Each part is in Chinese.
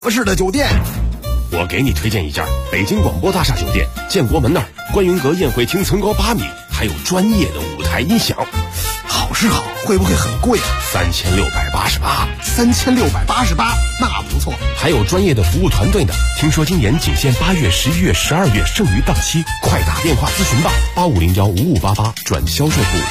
合适的酒店。 我给你推荐一家北京广播大厦酒店，建国门那儿观云阁宴会厅层高8米，还有专业的舞台音响。 好是好，会不会很贵啊？3688，那不错。 还有专业的服务团队呢。听说今年仅限8月、11月、12月剩余档期，快打电话咨询吧，85015588转销售部。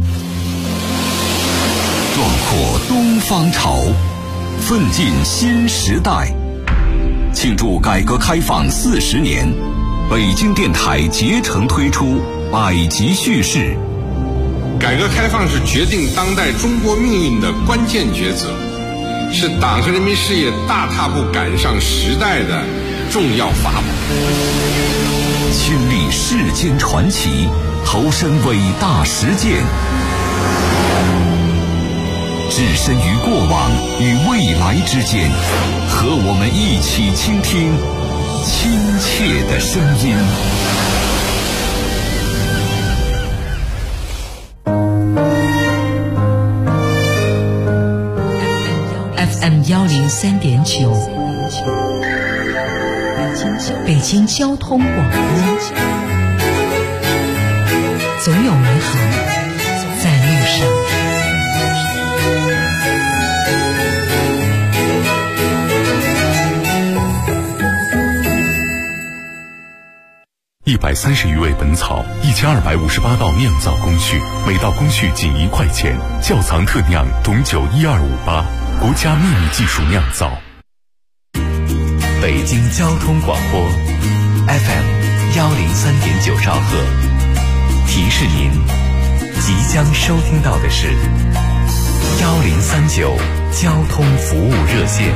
壮阔东方潮，奋进新时代。庆祝改革开放40年，北京电台竭诚推出百集叙事。 改革开放是决定当代中国命运的关键抉择，是党和人民事业大踏步赶上时代的重要法宝。 亲历世间传奇，投身伟大实践，置身于过往与未来之间，和我们一起倾听亲切的声音。 FM 103.9，北京交通广播，总有美好在路上。 130余味本草，1258道酿造工序，每道工序仅1块钱。窖藏特酿董酒12588，国家秘密技术酿造。 北京交通广播 FM 103.9兆赫，提示您即将收听到的是1039交通服务热线。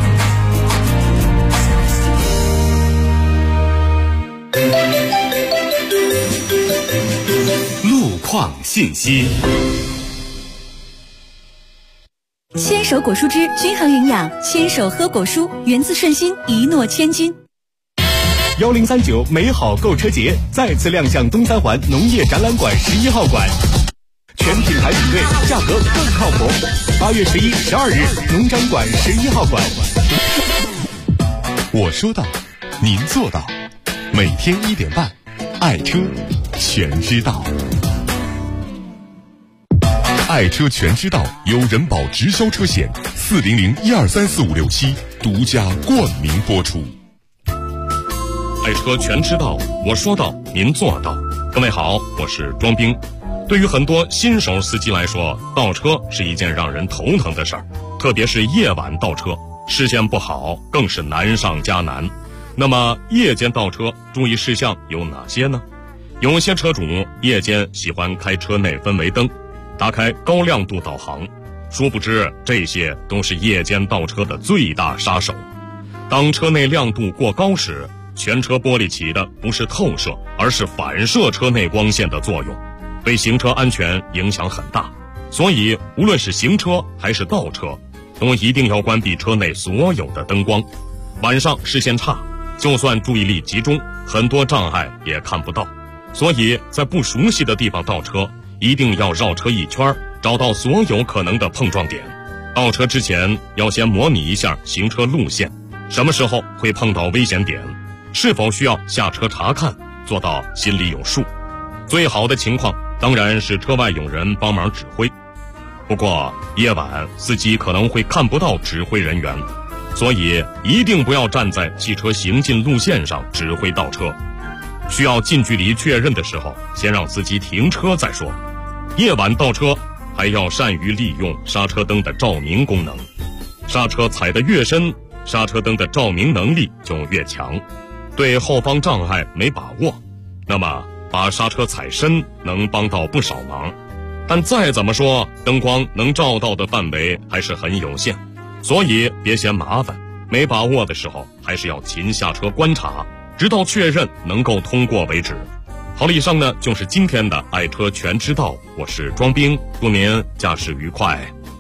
路况信息。 牵手果蔬汁均衡营养，牵手喝果蔬，源自顺心，一诺千金。 1039美好购车节再次亮相东三环农业展览馆11号馆，全品牌比对，价格更靠谱。8月11、12日，农展馆11号馆。 我说到，您做到，每天1点半，爱车全知道。爱车全知道由人保直销车险400123456独家冠名播出。 爱车全知道，我说到，您做到。各位好，我是庄兵。对于很多新手司机来说，倒车是一件让人头疼的事儿，特别是夜晚倒车，视线不好更是难上加难。那么夜间倒车注意事项有哪些呢？有些车主夜间喜欢开车内氛围灯，打开高亮度导航，殊不知这些都是夜间倒车的最大杀手。当车内亮度过高时，全车玻璃起的不是透射，而是反射车内光线的作用，对行车安全影响很大。所以无论是行车还是倒车，都一定要关闭车内所有的灯光。晚上视线差，就算注意力集中，很多障碍也看不到。所以在不熟悉的地方倒车，一定要绕车一圈，找到所有可能的碰撞点。倒车之前要先模拟一下行车路线，什么时候会碰到危险点，是否需要下车查看，做到心里有数。最好的情况当然是车外有人帮忙指挥，不过夜晚司机可能会看不到指挥人员，所以一定不要站在汽车行进路线上指挥倒车。需要近距离确认的时候，先让司机停车再说。夜晚倒车还要善于利用刹车灯的照明功能，刹车踩得越深，刹车灯的照明能力就越强。对后方障碍没把握，那么把刹车踩深能帮到不少忙，但再怎么说灯光能照到的范围还是很有限，所以别嫌麻烦，没把握的时候还是要勤下车观察，直到确认能够通过为止。好了，以上呢就是今天的爱车全知道，我是庄兵，祝您驾驶愉快。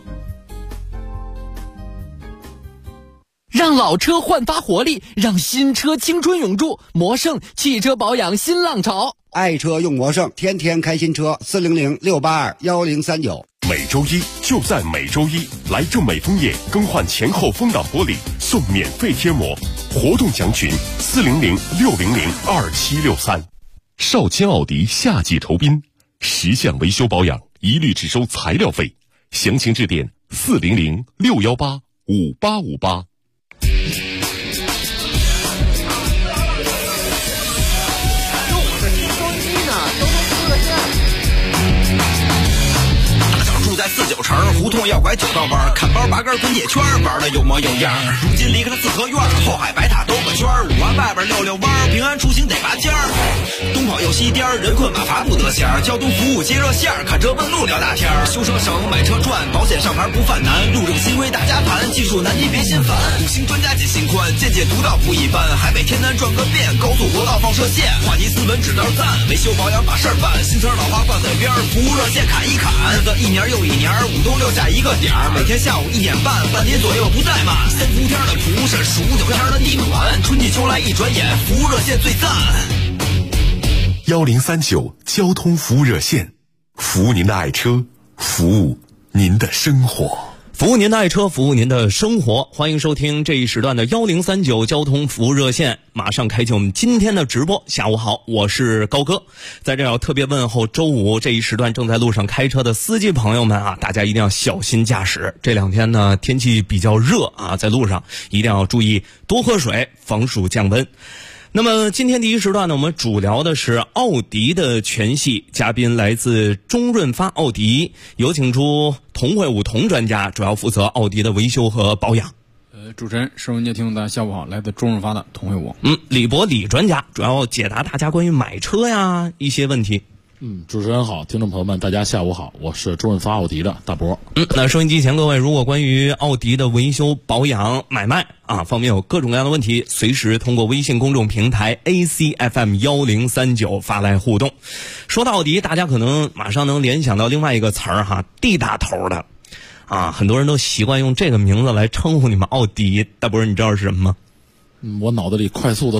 让老车焕发活力，让新车青春永驻。魔胜汽车保养新浪潮， 爱车用魔胜，天天开新车，400-682-1039。 每周一就在每周一，来正美枫叶更换前后风挡玻璃送免费贴膜，活动详询400-600-2763。 少卿奥迪夏季酬宾，10项维修保养一律只收材料费，详情致电400-618-5858。 在49城胡同要拐9道弯，看包拔根滚铁圈，玩的有模有样。如今离开了四合院，后海白塔兜个圈，5环外边溜溜弯，平安出行得拔尖儿。东跑又西颠，人困马乏不得闲，交通服务接热线，看车问路聊大天。修车省，买车赚，保险上牌不犯难，路政新规大家盘，技术难题别心烦。5星专家解心宽，见解独到不一般。海北天南转个遍，高速国道放射线，话题斯文指道赞，维修保养把事儿办，新车老花放在边，服务热线砍一砍，日子一年又一年，5冬6夏一个点儿，每天下午1点半，半年左右不怠慢。3伏天的厨是数9天的地暖，春季秋来一转眼，服务热线最赞。 1039交通服务热线，服务您的爱车，服务您的生活。 服务您的爱车，服务您的生活。欢迎收听这一时段的1039交通服务热线，马上开启我们今天的直播。下午好，我是高哥，在这要特别问候周五这一时段正在路上开车的司机朋友们啊，大家一定要小心驾驶。这2天呢，天气比较热啊，在路上一定要注意多喝水，防暑降温。那么今天第一时段呢，我们主聊的是奥迪的全系，嘉宾来自中润发奥迪，有请出童会武童专家，主要负责奥迪的维修和保养。 主持人收音机听众大家下午好，来自中润发的童会武。 李博李专家主要解答大家关于买车呀一些问题。 主持人好，听众朋友们大家下午好，我是中润发奥迪的大博。 那收音机前各位，如果关于奥迪的维修保养买卖啊方面有各种各样的问题，随时通过微信公众平台 ACFM1039 发来互动。说到奥迪，大家可能马上能联想到另外一个词儿哈，D打头的啊，很多人都习惯用这个名字来称呼你们奥迪。大博你知道是什么吗？ 我脑子里快速的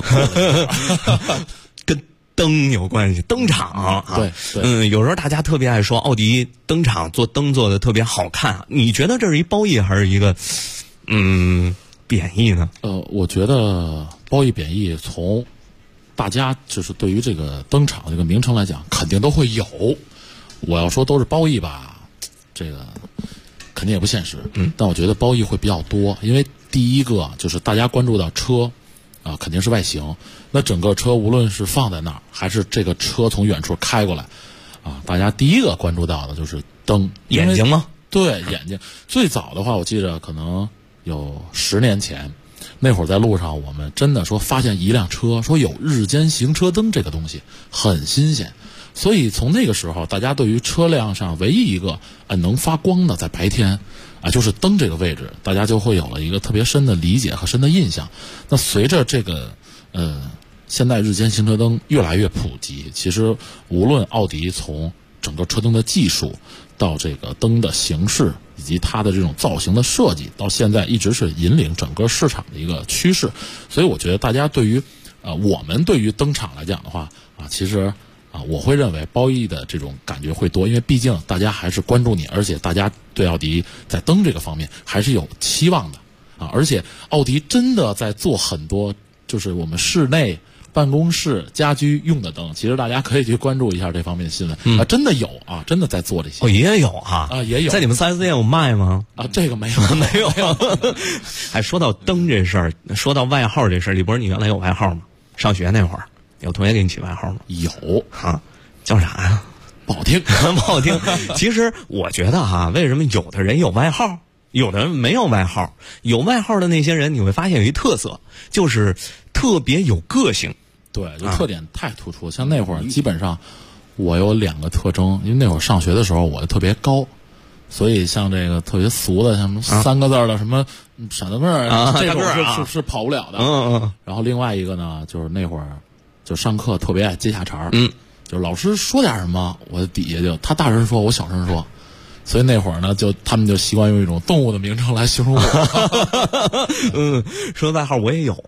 跟灯有关系，灯厂啊， 对， 有时候大家特别爱说奥迪灯厂做灯做的特别好看，你觉得这是一褒义还是一个贬义呢？ 我觉得褒义贬义从大家就是对于这个灯厂这个名称来讲，肯定都会有。我要说都是褒义吧，这个肯定也不现实。但我觉得褒义会比较多，因为第一个就是大家关注到车啊，肯定是外形。那整个车无论是放在那儿，还是这个车从远处开过来，啊，大家第一个关注到的就是灯， 眼睛吗？ 对，眼睛。最早的话，我记得可能有10年前，那会儿在路上，我们真的说发现一辆车，说有日间行车灯这个东西，很新鲜。所以从那个时候，大家对于车辆上唯一一个能发光的，在白天啊，就是灯这个位置，大家就会有了一个特别深的理解和深的印象。那随着这个现在日间行车灯越来越普及，其实无论奥迪从整个车灯的技术到这个灯的形式以及它的这种造型的设计，到现在一直是引领整个市场的一个趋势。所以我觉得大家对于我们对于灯厂来讲的话啊，其实我会认为褒义的这种感觉会多，因为毕竟大家还是关注你，而且大家对奥迪在灯这个方面还是有期望的啊。而且奥迪真的在做很多就是我们室内办公室家居用的灯，其实大家可以去关注一下这方面的新闻啊，真的有啊，真的在做这些。 也有啊， 也有。 在你们4S店有卖吗？ 这个没有， 没有。还说到灯这事儿，说到外号这事儿，李博，你原来有外号吗？上学那会儿有同学给你起外号吗？ 有啊，叫啥呀？ 不好听， 不好听。其实我觉得哈，为什么有的人有外号，有的人没有外号？有外号的那些人，你会发现有一特色，就是特别有个性。 对，就特点太突出。像那会儿基本上我有2个特征，因为那会儿上学的时候我就特别高，所以像这个特别俗的，像什么3个字的什么闪灯个儿这种是跑不了的。然后另外一个呢，就是那会儿就上课特别爱接下茬，就是老师说点什么，我底下就他大声说，我小声说。所以那会儿呢，他们就习惯用一种动物的名称来形容我。 说外号我也有啊，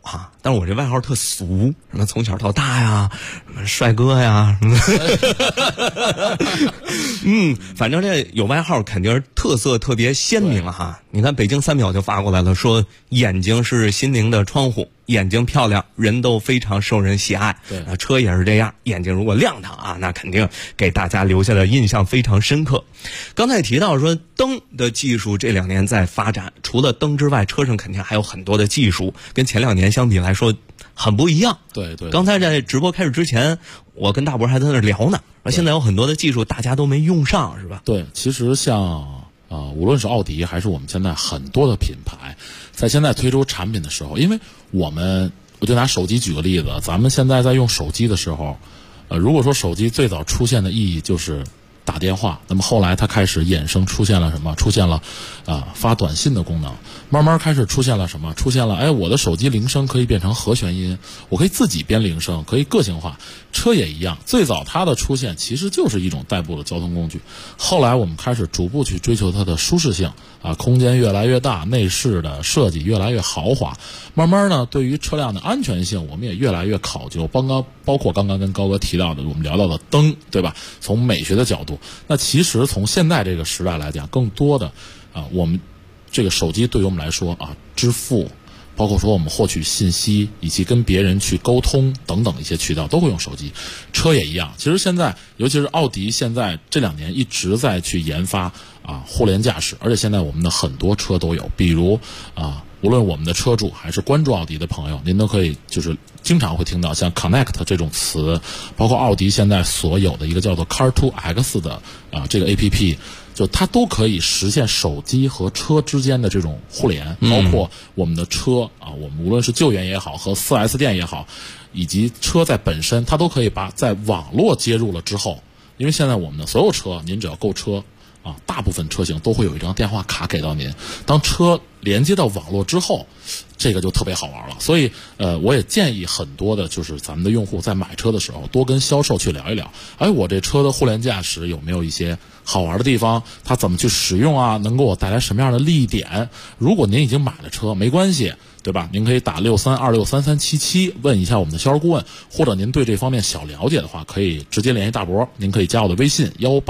但是我这外号特俗，什么从小到大呀，什么帅哥呀，反正这有外号肯定是特色特别鲜明哈。你看北京3秒就发过来了，说眼睛是心灵的窗户，眼睛漂亮，人都非常受人喜爱。 对， 车也是这样，眼睛如果亮堂啊，那肯定给大家留下的印象非常深刻。刚才提到说灯的技术这2年在发展，除了灯之外，车上肯定还有很多的技术，跟前2年相比来说很不一样。 对对， 刚才在直播开始之前，我跟大伯还在那聊呢，现在有很多的技术大家都没用上，是吧？ 对，其实像无论是奥迪还是我们现在很多的品牌，在现在推出产品的时候，因为我就拿手机举个例子，咱们现在在用手机的时候，如果说手机最早出现的意义就是打电话，那么后来它开始衍生出现了什么？出现了发短信的功能，慢慢开始出现了什么？出现了我的手机铃声可以变成和弦音，我可以自己编铃声，可以个性化。车也一样，最早它的出现其实就是一种代步的交通工具，后来我们开始逐步去追求它的舒适性空间越来越大，内饰的设计越来越豪华，慢慢呢对于车辆的安全性我们也越来越考究，包括刚刚跟高哥提到的我们聊到的灯，对吧？从美学的角度，那其实从现在这个时代来讲，更多的我们这个手机对于我们来说支付，包括说我们获取信息以及跟别人去沟通等等一些渠道都会用手机。车也一样，其实现在尤其是奥迪现在这2年一直在去研发互联驾驶，而且现在我们的很多车都有，比如无论我们的车主还是关注奥迪的朋友，您都可以就是经常会听到像 Connect 这种词，包括奥迪现在所有的一个叫做 Car2X 的这个 APP， 就它都可以实现手机和车之间的这种互联，包括我们的车我们无论是救援也好和 4S 店也好，以及车在本身，它都可以把在网络接入了之后，因为现在我们的所有车，您只要购车大部分车型都会有一张电话卡给到您，当车连接到网络之后，这个就特别好玩了。所以我也建议很多的就是咱们的用户在买车的时候多跟销售去聊一聊，我这车的互联驾驶有没有一些好玩的地方，它怎么去使用能给我带来什么样的利益点。如果您已经买了车没关系，对吧？您可以打63263377问一下我们的销售顾问，或者您对这方面小了解的话，可以直接联系大伯，您可以加我的微信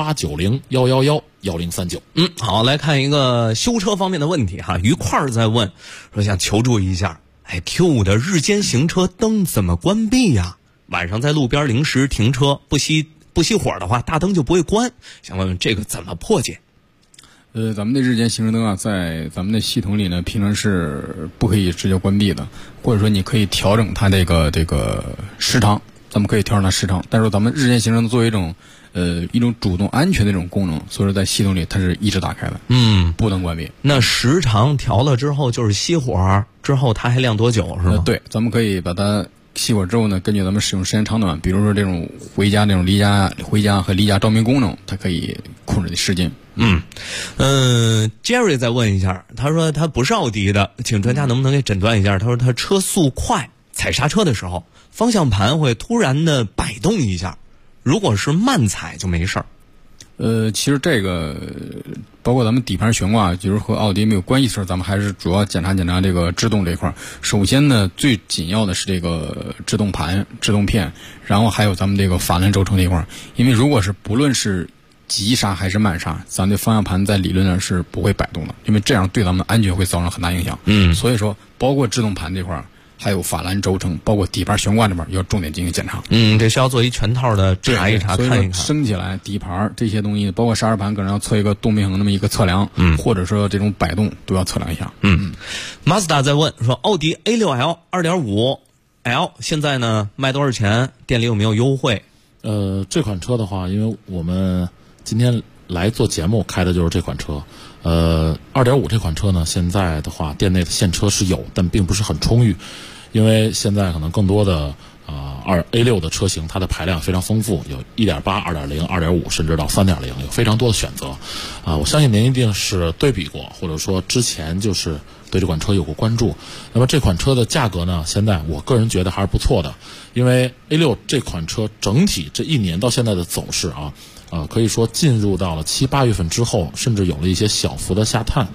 1890111039。 好，来看一个修车方面的问题哈。于块在问说想求助一下，Q5 的日间行车灯怎么关闭呀？晚上在路边临时停车不熄火的话，大灯就不会关，想问问这个怎么破解？ 咱们的日间行车灯在咱们的系统里呢，平常是不可以直接关闭的，或者说你可以调整它这个时长，咱们可以调整它时长。但是咱们日间行车灯作为一种主动安全的一种功能，所以说在系统里它是一直打开的，不能关闭。 那时长调了之后，就是熄火之后它还亮多久是吗？ 对，咱们可以把它熄火之后呢，根据咱们使用时间长短，比如说这种回家和离家照明功能，它可以控制的时间。 Jerry 再问一下，他说他不是奥迪的，请专家能不能给诊断一下？他说他车速快，踩刹车的时候，方向盘会突然的摆动一下，如果是慢踩就没事儿。 其实这个包括咱们底盘悬挂，就是和奥迪没有关系的时候，咱们还是主要检查这个制动这一块。首先呢，最紧要的是这个制动盘、制动片，然后还有咱们这个法兰轴承这一块。因为如果是不论是急刹还是慢刹，咱的方向盘在理论上是不会摆动的，因为这样对咱们的安全会造成很大影响。所以说包括制动盘这块，还有法兰轴承，包括底盘悬挂这边要重点进行检查。 这需要做一全套的查一查，看一看。 升起来底盘这些东西，包括刹车盘，可能要测一个动平衡那么一个测量，或者说这种摆动都要测量一下。 Mazda 在问说，奥迪 A6L 2.5L 现在呢卖多少钱？店里有没有优惠？ 这款车的话，因为我们今天来做节目开的就是这款车。2.5这款车呢，现在的话店内的现车是有，但并不是很充裕，因为现在可能更多的A6 的车型，它的排量非常丰富，有 1.8、2.0、2.5，甚至到 3.0， 有非常多的选择。我相信您一定是对比过，或者说之前就是对这款车有过关注。那么这款车的价格呢，现在我个人觉得还是不错的，因为 A6 这款车整体这1年到现在的走势可以说进入到了7、8月份之后，甚至有了一些小幅的下探。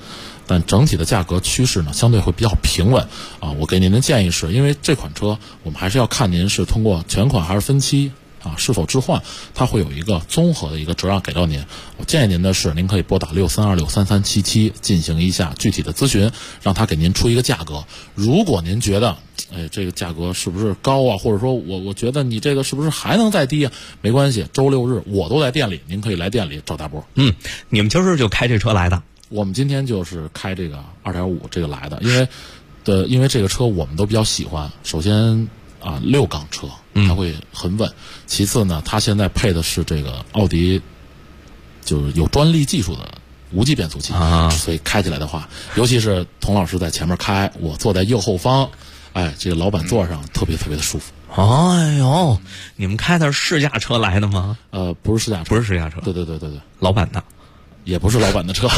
但整体的价格趋势呢相对会比较平稳啊。我给您的建议是，因为这款车我们还是要看您是通过全款还是分期啊，是否置换，它会有一个综合的一个折让给到您。我建议您的是，您可以拨打63263377进行一下具体的咨询，让他给您出一个价格。如果您觉得这个价格是不是高啊，或者说我觉得你这个是不是还能再低啊，没关系，周六日我都在店里，您可以来店里找大波。 你们今儿就开这车来的？ 我们今天就是开这个 2.5 这个来的，因为这个车我们都比较喜欢。首先6缸车它会很稳，其次呢，它现在配的是这个奥迪就是有专利技术的无级变速器所以开起来的话，尤其是童老师在前面开，我坐在右后方，这个老板座上特别特别的舒服。 哎呦，你们开的是试驾车来的吗？ 不是试驾车， 不是试驾车。 对， 老板的。 也不是老板的车。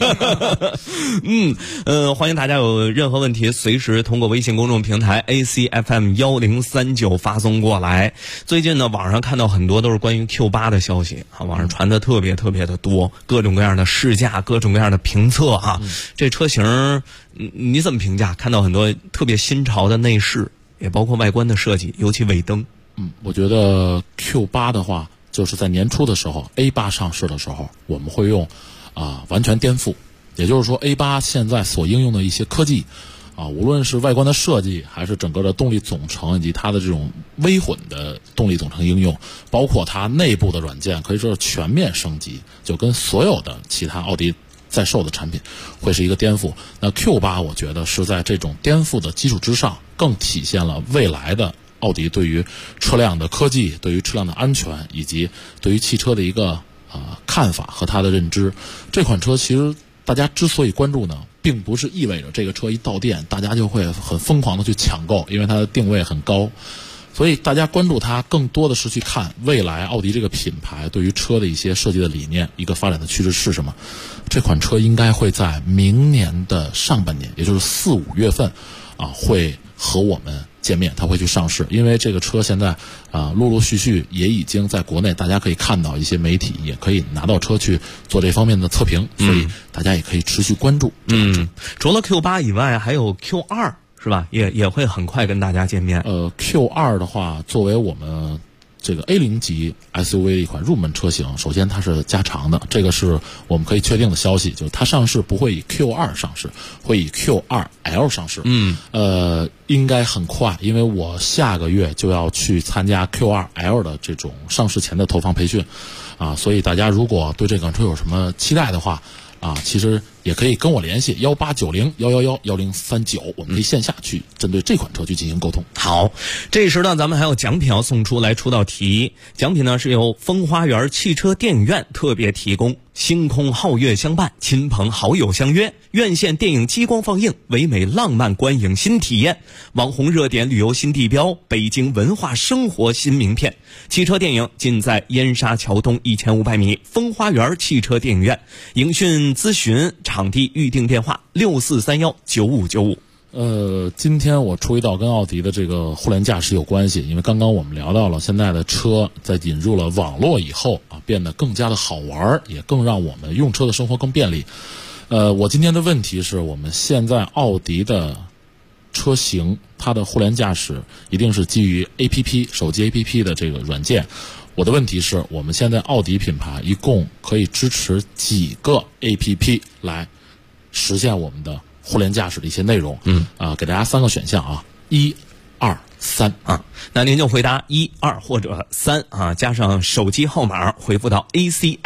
欢迎大家有任何问题随时通过微信公众平台 ACFM1039 发送过来。最近呢，网上看到很多都是关于 Q8 的消息啊，网上传的特别特别的多，各种各样的试驾，各种各样的评测啊。这车型你怎么评价？看到很多特别新潮的内饰，也包括外观的设计，尤其尾灯。 我觉得 Q8 的话，就是在年初的时候 A8 上市的时候，我们会用完全颠覆，也就是说 A8 现在所应用的一些科技无论是外观的设计，还是整个的动力总成以及它的这种微混的动力总成应用，包括它内部的软件，可以说是全面升级，就跟所有的其他奥迪在售的产品会是一个颠覆。那 Q8 我觉得是在这种颠覆的基础之上，更体现了未来的奥迪对于车辆的科技，对于车辆的安全，以及对于汽车的一个看法和它的认知。这款车其实大家之所以关注呢，并不是意味着这个车一到店大家就会很疯狂的去抢购，因为它的定位很高，所以大家关注它更多的是去看未来奥迪这个品牌对于车的一些设计的理念，一个发展的趋势是什么。这款车应该会在明年的上半年，也就是4、5月份会和我们见面，它会去上市。因为这个车现在陆陆续续也已经在国内，大家可以看到一些媒体也可以拿到车去做这方面的测评，所以大家也可以持续关注。 除了 Q8 以外，还有 Q2 是吧？也会很快跟大家见面。 Q2 的话，作为我们这个 A0 级 SUV 的一款入门车型，首先它是加长的，这个是我们可以确定的消息，就是它上市不会以 Q2 上市，会以 Q2L 上市。应该很快，因为我下个月就要去参加 Q2L 的这种上市前的投放培训所以大家如果对这款车有什么期待的话其实也可以跟我联系189011111039，我们可以线下去针对这款车去进行沟通。 好，这一时段咱们还有奖品要送出来，出道题。奖品呢是由风花园汽车电影院特别提供，星空皓月相伴，亲朋好友相约，院线电影激光放映，唯美浪漫观影新体验，网红热点旅游新地标，北京文化生活新名片。汽车电影尽在燕莎桥东1500米风花园汽车电影院。影讯咨询场地预订电话64319595。 今天我出一道跟奥迪的这个互联驾驶有关系，因为刚刚我们聊到了现在的车在引入了网络以后变得更加的好玩，也更让我们用车的生活更便利。我今天的问题是，我们现在奥迪的车型它的互联驾驶一定是基于 APP 手机 APP 的这个软件。我的问题是，我们现在奥迪品牌一共可以支持几个 APP 来实现我们的互联驾驶的一些内容？给大家3个选项1、2、3 那您就回答1、2或者3加上手机号码回复到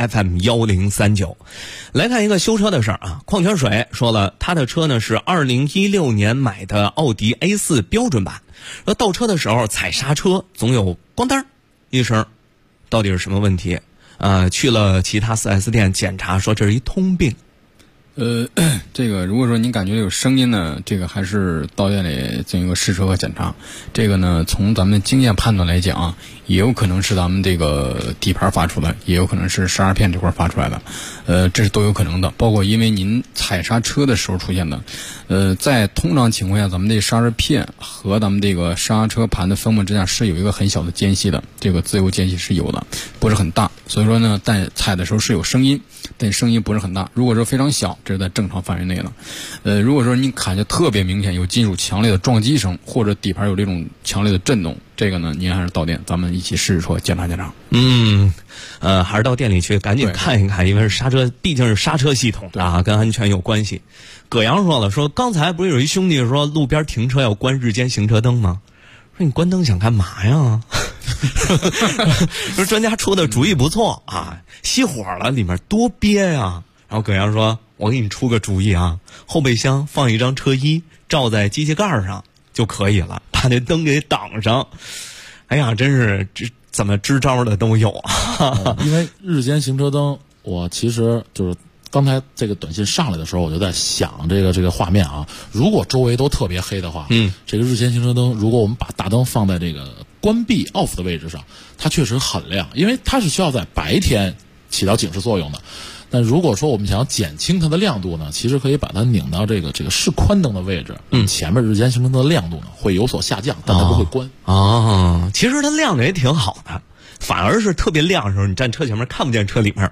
ACFM1039。来看一个修车的事儿矿泉水说了，他的车呢是2016年买的奥迪 A4 标准版，倒车的时候踩刹车总有咣当一声，到底是什么问题？去了其他 4S 店检查，说这是一通病。 这个如果说您感觉有声音呢，这个还是到店里进行一个试车和检查。这个呢，从咱们的经验判断来讲也有可能是咱们这个底盘发出来，也有可能是刹车片这块发出来的，这是都有可能的。包括因为您踩刹车的时候出现的，在通常情况下，咱们这刹车片和咱们这个刹车盘的分布之间是有一个很小的间隙的，这个自由间隙是有的，不是很大。 所以说呢，在踩的时候是有声音，但声音不是很大。如果说非常小，这是在正常范围内了。如果说你感觉特别明显有金属强烈的撞击声，或者底盘有这种强烈的震动，这个呢，您还是到店，咱们一起试试车检查检查。 还是到店里去赶紧看一看，因为是刹车，毕竟是刹车系统啊，跟安全有关系。葛阳说了，说刚才不是有一兄弟说路边停车要关日间行车灯吗？说你关灯想干嘛呀？说专家出的主意不错啊，熄火了里面多憋呀。然后葛阳说，我给你出个主意啊，后备箱放一张车衣，罩在机器盖上就可以了，把那灯给挡上。哎呀，真是怎么支招的都有啊。 因为日间行车灯，我其实就是刚才这个短信上来的时候，我就在想这个画面啊。如果周围都特别黑的话，这个日间行车灯，如果我们把大灯放在这个关闭 off 的位置上，它确实很亮，因为它是需要在白天起到警示作用的。但如果说我们想要减轻它的亮度呢，其实可以把它拧到这个示宽灯的位置，前面日间行车灯的亮度呢会有所下降，但它不会关。 其实它亮的也挺好的。反而是特别亮的时候，你站车前面看不见车里面。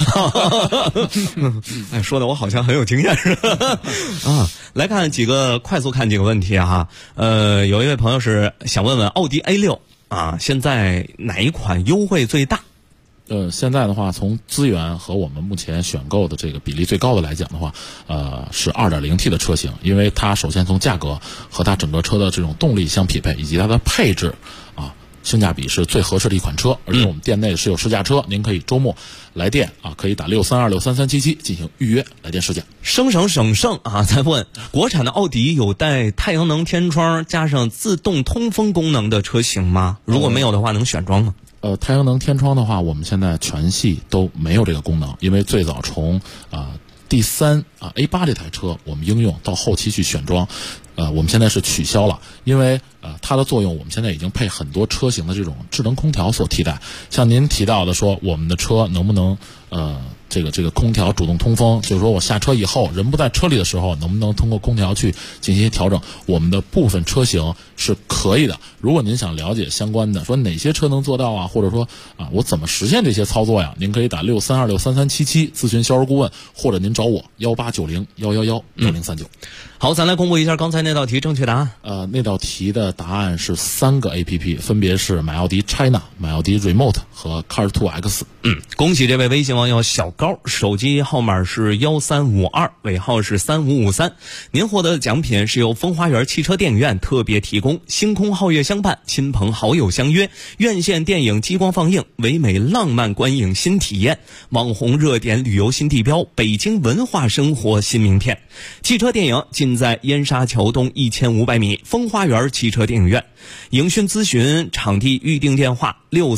哎，说的我好像很有经验似的啊！来看快速看几个问题啊。有一位朋友是想问问奥迪 A6啊，现在哪一款优惠最大？ 现在的话，从资源和我们目前选购的这个比例最高的来讲的话，是 2.0T 的车型，因为它首先从价格和它整个车的这种动力相匹配，以及它的配置啊，性价比是最合适的一款车。而且我们店内是有试驾车，您可以周末来电啊，可以打632633377进行预约来电试驾。 省啊，在问国产的奥迪有带太阳能天窗加上自动通风功能的车型吗？如果没有的话，能选装吗？ 太阳能天窗的话，我们现在全系都没有这个功能，因为最早从第3 A8 这台车我们应用到后期去选装，我们现在是取消了，因为它的作用我们现在已经配很多车型的这种智能空调所替代。像您提到的说，我们的车能不能这个空调主动通风，就是说我下车以后人不在车里的时候，能不能通过空调去进行一些调整？我们的部分车型是可以的。如果您想了解相关的，说哪些车能做到啊，或者说我怎么实现这些操作呀？您可以打632633377咨询销售顾问，或者您找我1890111039。 好，咱来公布一下刚才那道题正确答案。 那道题的答案是3个 APP， 分别是买奥迪 China、买奥迪 Remote 和 Car2X。 恭喜这位微信网友小高，手机号码是1352，尾号是3553。您获得的奖品是由风花园汽车电影院特别提供，星空皓月相伴，亲朋好友相约，院线电影激光放映，唯美浪漫观影新体验，网红热点旅游新地标，北京文化生活新名片。汽车电影尽在燕莎桥东1500米风花园汽车电影院。影讯咨询场地预订电话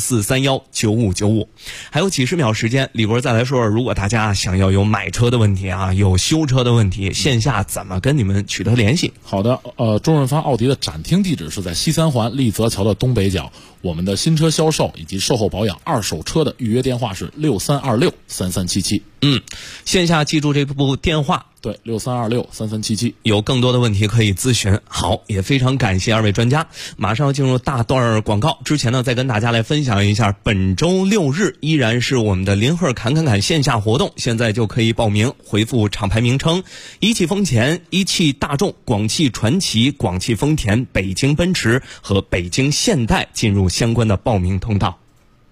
64319595。还有几十秒时间，李博再来说，如果大家想要有买车的问题啊，有修车的问题，线下怎么跟你们取得联系？ 好的，周润发奥迪的展厅地址是在西三环立泽桥的东北角。我们的新车销售以及售后保养、二手车的预约电话是63263377。 线下记住这部电话， 对，63263377， 有更多的问题可以咨询。好，也非常感谢二位专家。马上要进入大段广告之前呢，再跟大家来分享一下，本周6日依然是我们的林鹤侃线下活动，现在就可以报名，回复厂牌名称一汽丰田、一汽大众、广汽传祺、广汽丰田、北京奔驰和北京现代进入相关的报名通道。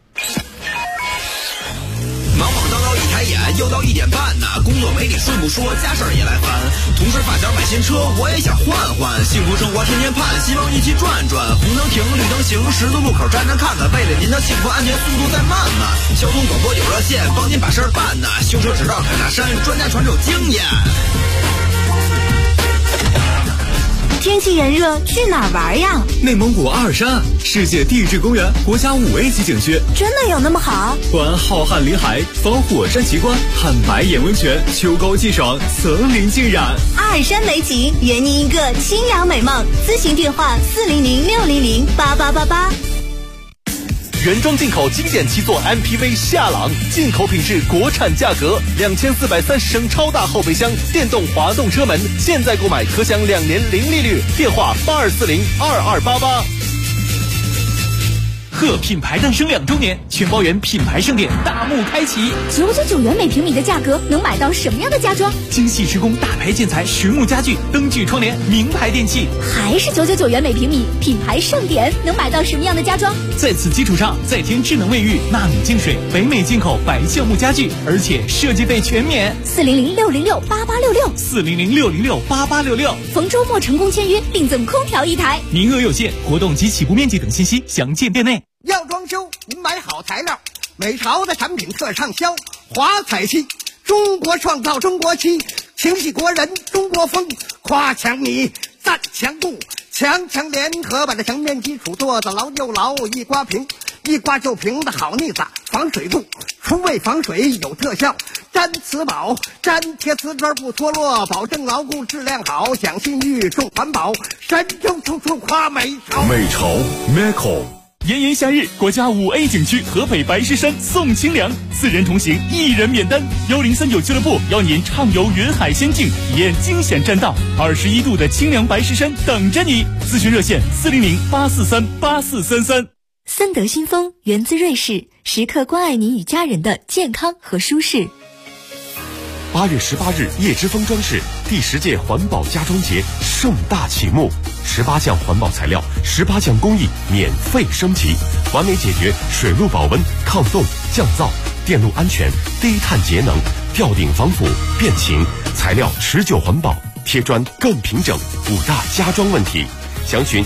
忙忙叨叨一抬眼，又到1点半呢。工作没你顺不说，家事儿也来烦。同事发小买新车，我也想换换。幸福生活天天盼，希望一起转转。红灯停，绿灯行，十字路口站站看看。为了您的幸福安全，速度再慢慢。交通广播有热线，帮您把事儿办呢。修车只到凯纳山，专家传授经验。 天气炎热，去哪儿玩呀？ 内蒙古阿尔山，世界地质公园，国家5A级景区。 真的有那么好？ 观浩瀚林海，访火山奇观，看白眼温泉，秋高气爽，层林尽染。 阿尔山美景，圆您一个清凉美梦。咨询电话400608888。 原装进口经典7座 MPV 夏朗，进口品质，国产价格，2430升超大后备箱，电动滑动车门，现在购买可享2年零利率。电话82402288。 贺品牌诞生2周年，全包园品牌盛典大幕开启 ，999元每平米的价格能买到什么样的家装？ 精细施工大牌建材实木家具、灯具窗帘、名牌电器， 还是999元每平米，品牌盛典能买到什么样的家装？ 在此基础上再添智能卫浴、纳米净水、北美进口白橡木家具，而且设计费全免。 400-606-8866，400-606-8866，逢周末成功签约，另赠空调1台， 名额有限，活动及起步面积等信息详见店内。 要装修，您买好材料，美潮的产品特畅销。华彩漆，中国创造中国漆，情系国人中国风，夸墙米，赞墙布，强联合把这墙面基础做得牢又牢，一刮平，一刮就平的好腻子，防水布，除味防水有特效，粘瓷宝，粘贴瓷砖不脱落，保证牢固质量好，讲信誉重环保，神州处处夸美潮。 美潮 Meco。 炎炎夏日，国家5A 景区河北白石山送清凉，4人同行1人免单。1039俱乐部邀您畅游云海仙境，体验惊险栈道，21度的清凉白石山等着你。咨询热线400-843-8433。 森德新风源自瑞士，时刻关爱您与家人的健康和舒适。 8月18日，叶之峰装饰第10届环保家装节盛大启幕，18项环保材料，18项工艺免费升级，完美解决水路保温、抗冻、降噪、电路安全、低碳节能、吊顶防腐、变形，材料持久环保，贴砖更平整，5大家装问题。详询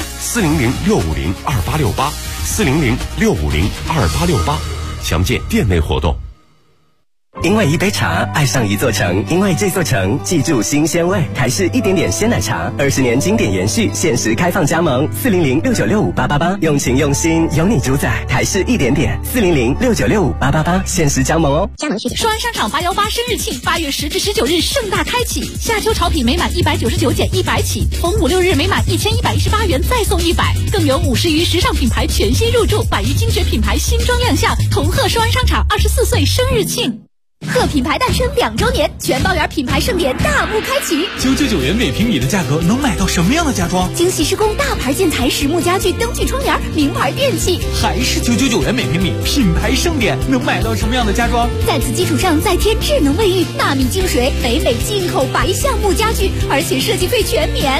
400-650-2868，400-650-2868，详见店内活动。 因为一杯茶爱上一座城，因为这座城记住新鲜味。台式一点点鲜奶茶，20年经典延续，限时开放加盟，400-6965-888，用情用心，有你主宰。台式一点点，400-6965-888，限时加盟哦。 加盟需求。双安商场818生日庆，8月10至19日盛大开启，夏秋潮品每满199减100起，逢5、6日每满1118元再送100，更有50余时尚品牌全新入驻，100余精选品牌新装亮相，同贺双安商场24岁生日庆。贺品牌诞生2周年，全包园品牌盛典大幕开启 ，999元每平米的价格能买到什么样的家装？ 精细施工大牌建材实木家具、灯具窗帘、名牌电器， 还是999元每平米，品牌盛典能买到什么样的家装？ 在此基础上再添智能卫浴、纳米净水、北美进口白橡木家具，而且设计费全免。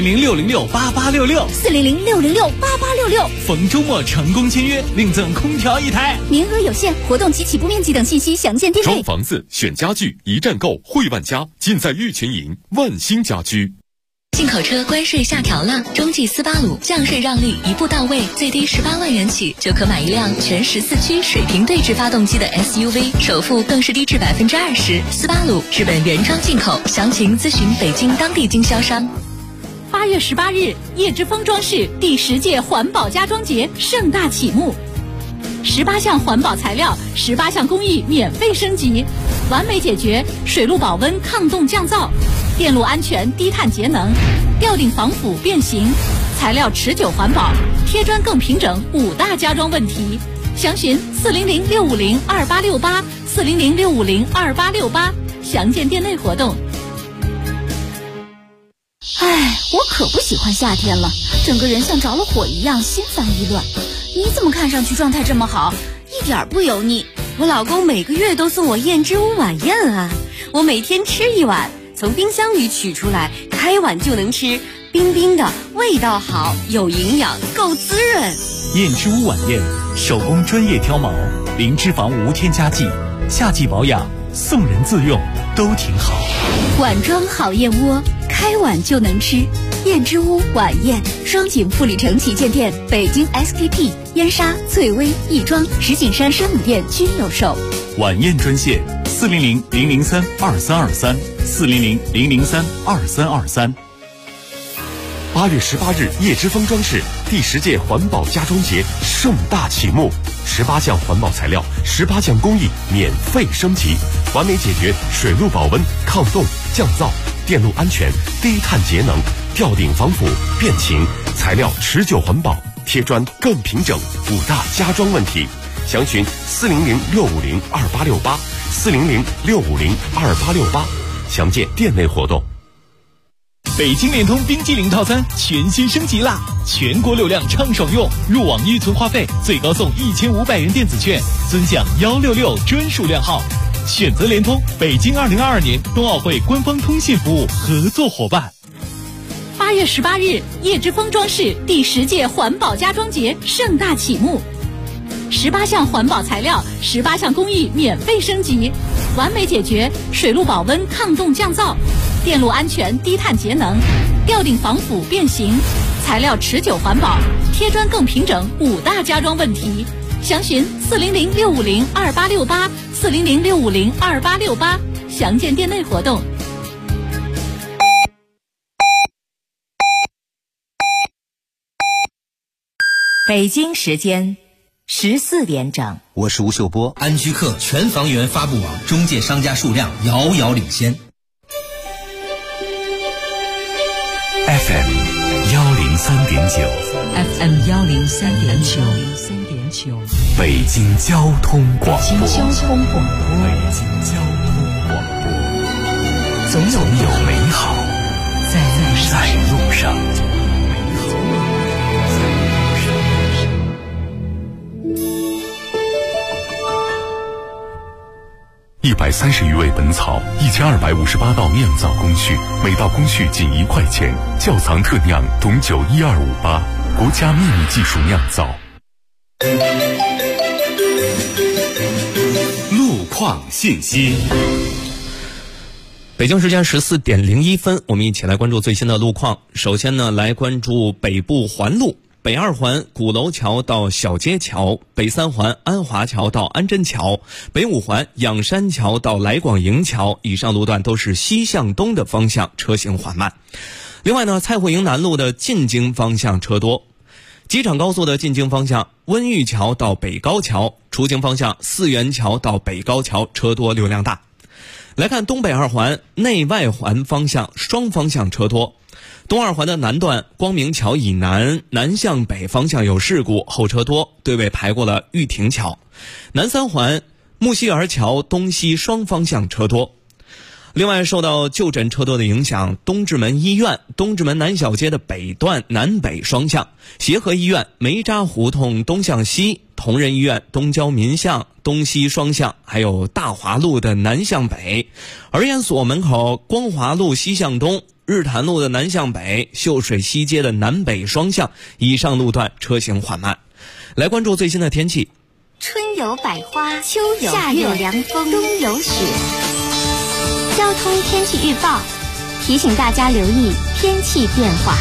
400-606-8866，400-606-8866，逢周末成功签约，另赠空调1台， 名额有限，活动及起步面积等信息详见店内。 装房子选家具一站购，汇万家尽在玉群营万兴家居。 进口车关税下调了，中继斯巴鲁降税让利一步到位，最低18万元起就可买一辆全14驱水平对置发动机的 SUV， 首付更是低至20%。斯巴鲁日本原装进口，详情咨询北京当地经销商。 8月18日，叶之峰装饰第10届环保家装节盛大启幕，18项环保材料，18项工艺免费升级，完美解决水路保温、抗冻降噪、电路安全、低碳节能、吊顶防腐变形，材料持久环保，贴砖更平整，5大家装问题。详询400-650-2868，400-650-2868，详见店内活动。哎，我可不喜欢夏天了，整个人像着了火一样，心烦意乱。你怎么看上去状态这么好，一点不油腻？ 我老公每个月都送我燕之屋晚宴啊，我每天吃1碗，从冰箱里取出来，开碗就能吃，冰冰的，味道好，有营养，够滋润。 燕之屋晚宴，手工专业挑毛，零脂肪无添加剂，夏季保养，送人自用都挺好。 碗装好燕窝，开碗就能吃。燕之屋晚宴，双井富里城旗舰店、北京 SKP、燕莎、翠微、亦庄、石景山生母店均有售。 晚宴专线400-003-2323，400-003-2323。 8月18日，叶之峰装饰第10届环保家装节盛大启幕，18项环保材料，18项工艺免费升级，完美解决水路保温、抗冻、降噪、电路安全、低碳节能、吊顶防腐、变形，材料持久环保，贴砖更平整，5大家装问题。详询400-650-2868，400-650-2868，详见店内活动。 北京联通冰激凌套餐全新升级啦！全国流量畅爽用，入网预存话费最高送1500元电子券，尊享166专属量号。选择联通，北京2022年冬奥会官方通信服务合作伙伴。 8月18日，叶之峰装饰第10届环保家装节盛大启幕。18项环保材料，18项工艺免费升级，完美解决水路保温抗冻降噪、电路安全低碳节能、吊顶防腐变形、材料持久环保、贴砖更平整5大家装问题。详询400-650-2868，400-650-2868，详见店内活动。 北京时间14点整， 我是吴秀波。安居客全房源发布网中介商家数量遥遥领先。 FM 103.9 103.9， 北京交通广播。总有美好在路上。 130余味本草，1258道酿造工序，每道工序仅1块钱。窖藏特酿董酒12588，国家秘密技术酿造。 路况信息。 北京时间14点01分，我们一起来关注最新的路况。首先呢，来关注北部环路。北2环鼓楼桥到小街桥，北3环安华桥到安贞桥，北5环仰山桥到来广营桥，以上路段都是西向东的方向，车行缓慢。另外呢，蔡慧营南路的进京方向车多，机场高速的进京方向温榆桥到北高桥，出京方向四元桥到北高桥车多流量大。来看东北2环内外环方向双方向车多，东2环的南段光明桥以南南向北方向有事故，后车多，队尾排过了玉亭桥。南3环木樨园桥东西双方向车多。另外，受到就诊车多的影响，东直门医院东直门南小街的北段南北双向，协和医院梅扎胡同东向西，同仁医院东郊民巷东西双向，还有大华路的南向北，儿研所门口光华路西向东，日坛路的南向北，秀水西街的南北双向，以上路段车行缓慢。来关注最新的天气。 春有百花，秋有夏有凉风，冬有雪。交通天气预报提醒大家留意天气变化。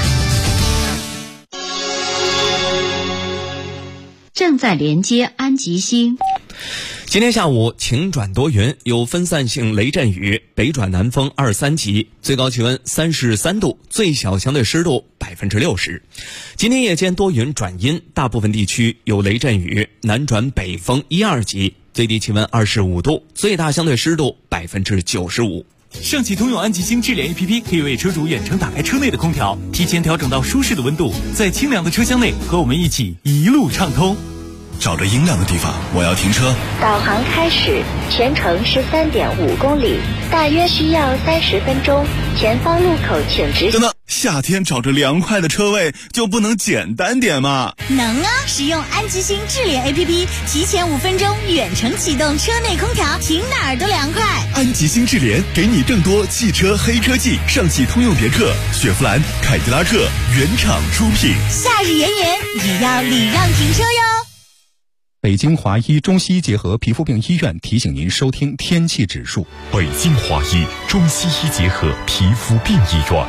正在连接安吉星。 今天下午晴转多云，有分散性雷阵雨，北转南风2、3级，最高气温33度，最小相对湿度60%。今天夜间多云转阴，大部分地区有雷阵雨，南转北风1、2级，最低气温25度，最大相对湿度95%。 上汽通用安吉星智联 APP 可以为车主远程打开车内的空调，提前调整到舒适的温度，在清凉的车厢内和我们一起一路畅通。 找着阴凉的地方，我要停车。 导航开始，全程是3.5公里，大约需要30分钟。前方路口请直行。 等等，夏天找着凉快的车位就不能简单点吗？ 能啊！使用安吉星智联 APP， 提前5分钟远程启动车内空调，停哪儿都凉快。 安吉星智联给你更多汽车黑科技，上汽通用别克、雪佛兰、凯迪拉克原厂出品。 夏日炎炎也要礼让停车哟。 北京华医中西医结合皮肤病医院提醒您收听天气指数。 北京华医中西医结合皮肤病医院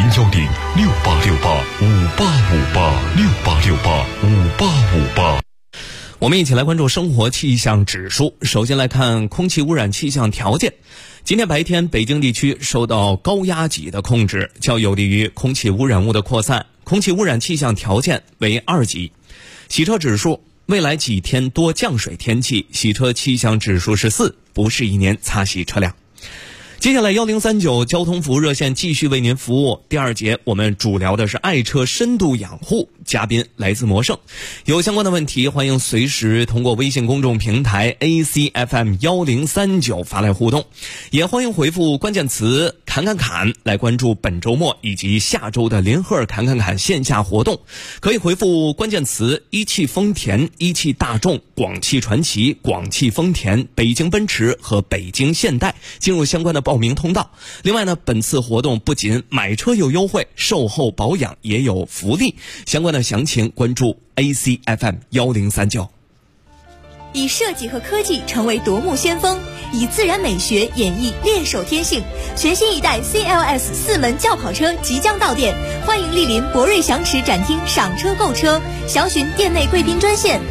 ，010-6868-5858，6868-5858。 我们一起来关注生活气象指数。首先来看空气污染气象条件。今天白天，北京地区受到高压脊的控制，较有利于空气污染物的扩散，空气污染气象条件为2级。洗车指数，未来几天多降水天气，洗车气象指数是4，不是一年擦洗车辆。接下来1039交通服务热线继续为您服务。第2节我们主聊的是爱车深度养护。 嘉宾来自魔圣。有相关的问题，欢迎随时通过微信公众平台 ACFM1039 发来互动，也欢迎回复关键词侃侃侃来关注本周末以及下周的联合尔侃侃侃线下活动。可以回复关键词一汽丰田、一汽大众、广汽传祺、广汽丰田、北京奔驰和北京现代，进入相关的报名通道。另外呢，本次活动不仅买车有优惠，售后保养也有福利，相关的详情关注 ACFM1039。 以设计和科技成为夺目先锋，以自然美学演绎猎手天性。全新一代 CLS 4门轿跑车即将到店，欢迎莅临博瑞祥驰展厅赏车购车，详询店内贵宾专线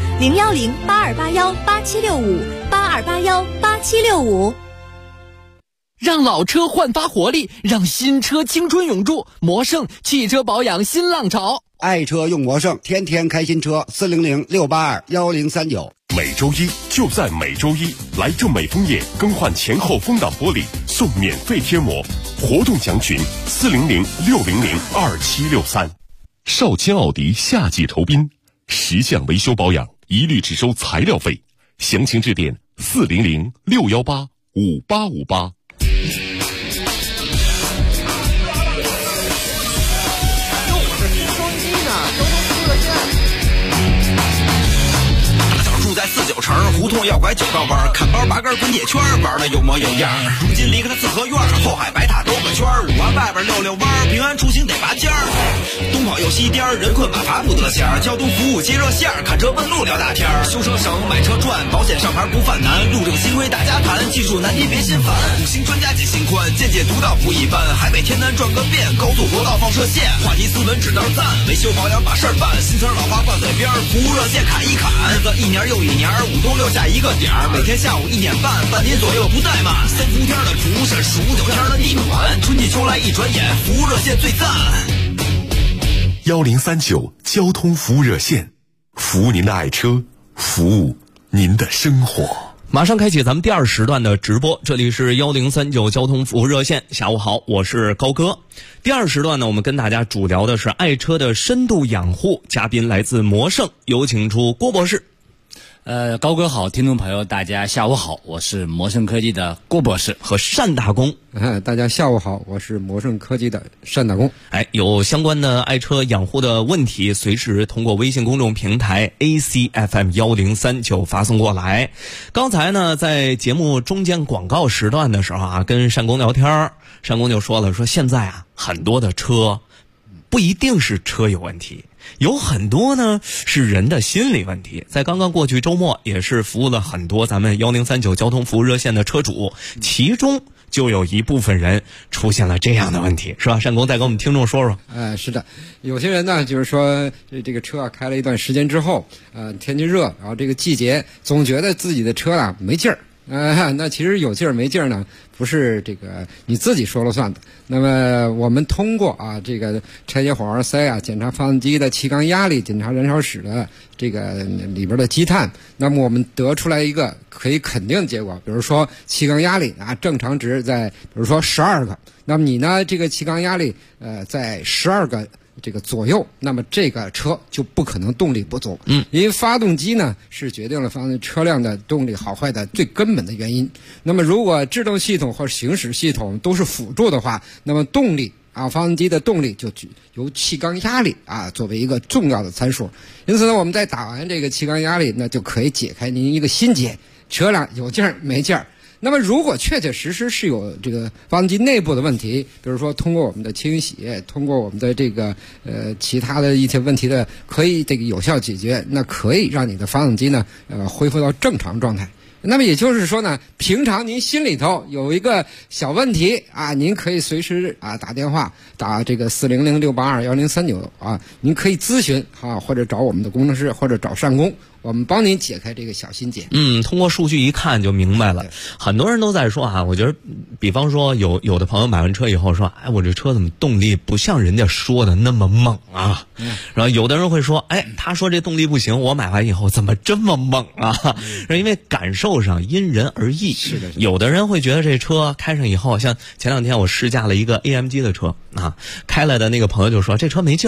010-8281-8765，8281-8765。 让老车焕发活力，让新车青春永驻。魔圣汽车保养新浪潮， 爱车用魔圣，天天开新车。400-682-1039。 每周一就在每周一，来正美枫叶更换前后风挡玻璃送免费贴膜，活动详询400-600-2763。少卿奥迪夏季酬宾，10项维修保养一律只收材料费，详情致电400-618-5858。 在49城胡同要拐9道弯，看包拔根滚铁圈，玩的有模有样。如今离开了四合院，后海白塔兜个圈，5环外边溜溜弯，平安出行得拔尖儿。东跑又西颠，人困马乏不得闲。交通服务接热线，看车问路聊大天。修车省买车赚，保险上牌不犯难。路政新规大家谈，技术难题别心烦。5星专家解心宽，见解独到不一般。海北天南转个遍，高速国道放射线。话题斯文指道赞，维修保养把事儿办。新词老话挂嘴边，服务热线砍一砍。日子一年又一年，5冬6夏一个点儿，每天下午1点半，半年左右不怠慢。3伏天的主审，15、9天的地暖，春季秋来一转眼，服务热线最赞。 1039交通服务热线，服务您的爱车，服务您的生活。 马上开启咱们第2时段的直播，这里是1039交通服务热线。下午好，我是高哥。第2时段呢，我们跟大家主聊的是爱车的深度养护，嘉宾来自魔圣，有请出郭博士。 高哥好，听众朋友大家下午好，我是魔圣科技的郭博士和单大工。 大家下午好，我是魔圣科技的单大工。 有相关的爱车养护的问题，随时通过微信公众平台 ACFM1039 发送过来。刚才呢，在节目中间广告时段的时候啊，跟单工聊天，单工就说了，说现在啊，很多的车不一定是车有问题，有很多呢是人的心理问题。在刚刚过去周末，也是服务了很多咱们1039交通服务热线的车主，其中就有一部分人出现了这样的问题，是吧？单工再给我们听众说说。 是的，有些人呢，就是说这个车啊开了一段时间之后，天气热，然后这个季节总觉得自己的车啊没劲儿。那其实有劲儿没劲儿呢，不是这个你自己说了算的。那么我们通过这个拆解火花塞啊，检查发动机的气缸压力，检查燃烧室的这个里边的积碳，那么我们得出来一个可以肯定的结果，比如说气缸压力正常值在比如说12个，那么你呢这个气缸压力在12个这个左右，那么这个车就不可能动力不足。因为发动机呢是决定了车辆的动力好坏的最根本的原因。那么如果制动系统或行驶系统都是辅助的话，那么动力发动机的动力就由气缸压力作为一个重要的参数。因此呢，我们在打完这个气缸压力，那就可以解开您一个心结，车辆有劲儿没劲儿。那么如果确确实实是有这个发动机内部的问题，比如说通过我们的清洗，通过我们的这个其他的一些问题的可以这个有效解决，那可以让你的发动机呢恢复到正常状态。那么也就是说呢，平常您心里头有一个小问题您可以随时打电话打这个400-682-1039您可以咨询或者找我们的工程师，或者找单工，我们帮您解开这个小心结。 通过数据一看就明白了。很多人都在说我觉得比方说有的朋友买完车以后说，我这车怎么动力不像人家说的那么猛啊？然后有的人会说，他说这动力不行，我买完以后怎么这么猛啊？因为感受上因人而异。 是的， 有的人会觉得这车开上以后，像前2天我试驾了一个 AMG 的车开来的那个朋友就说这车没劲儿。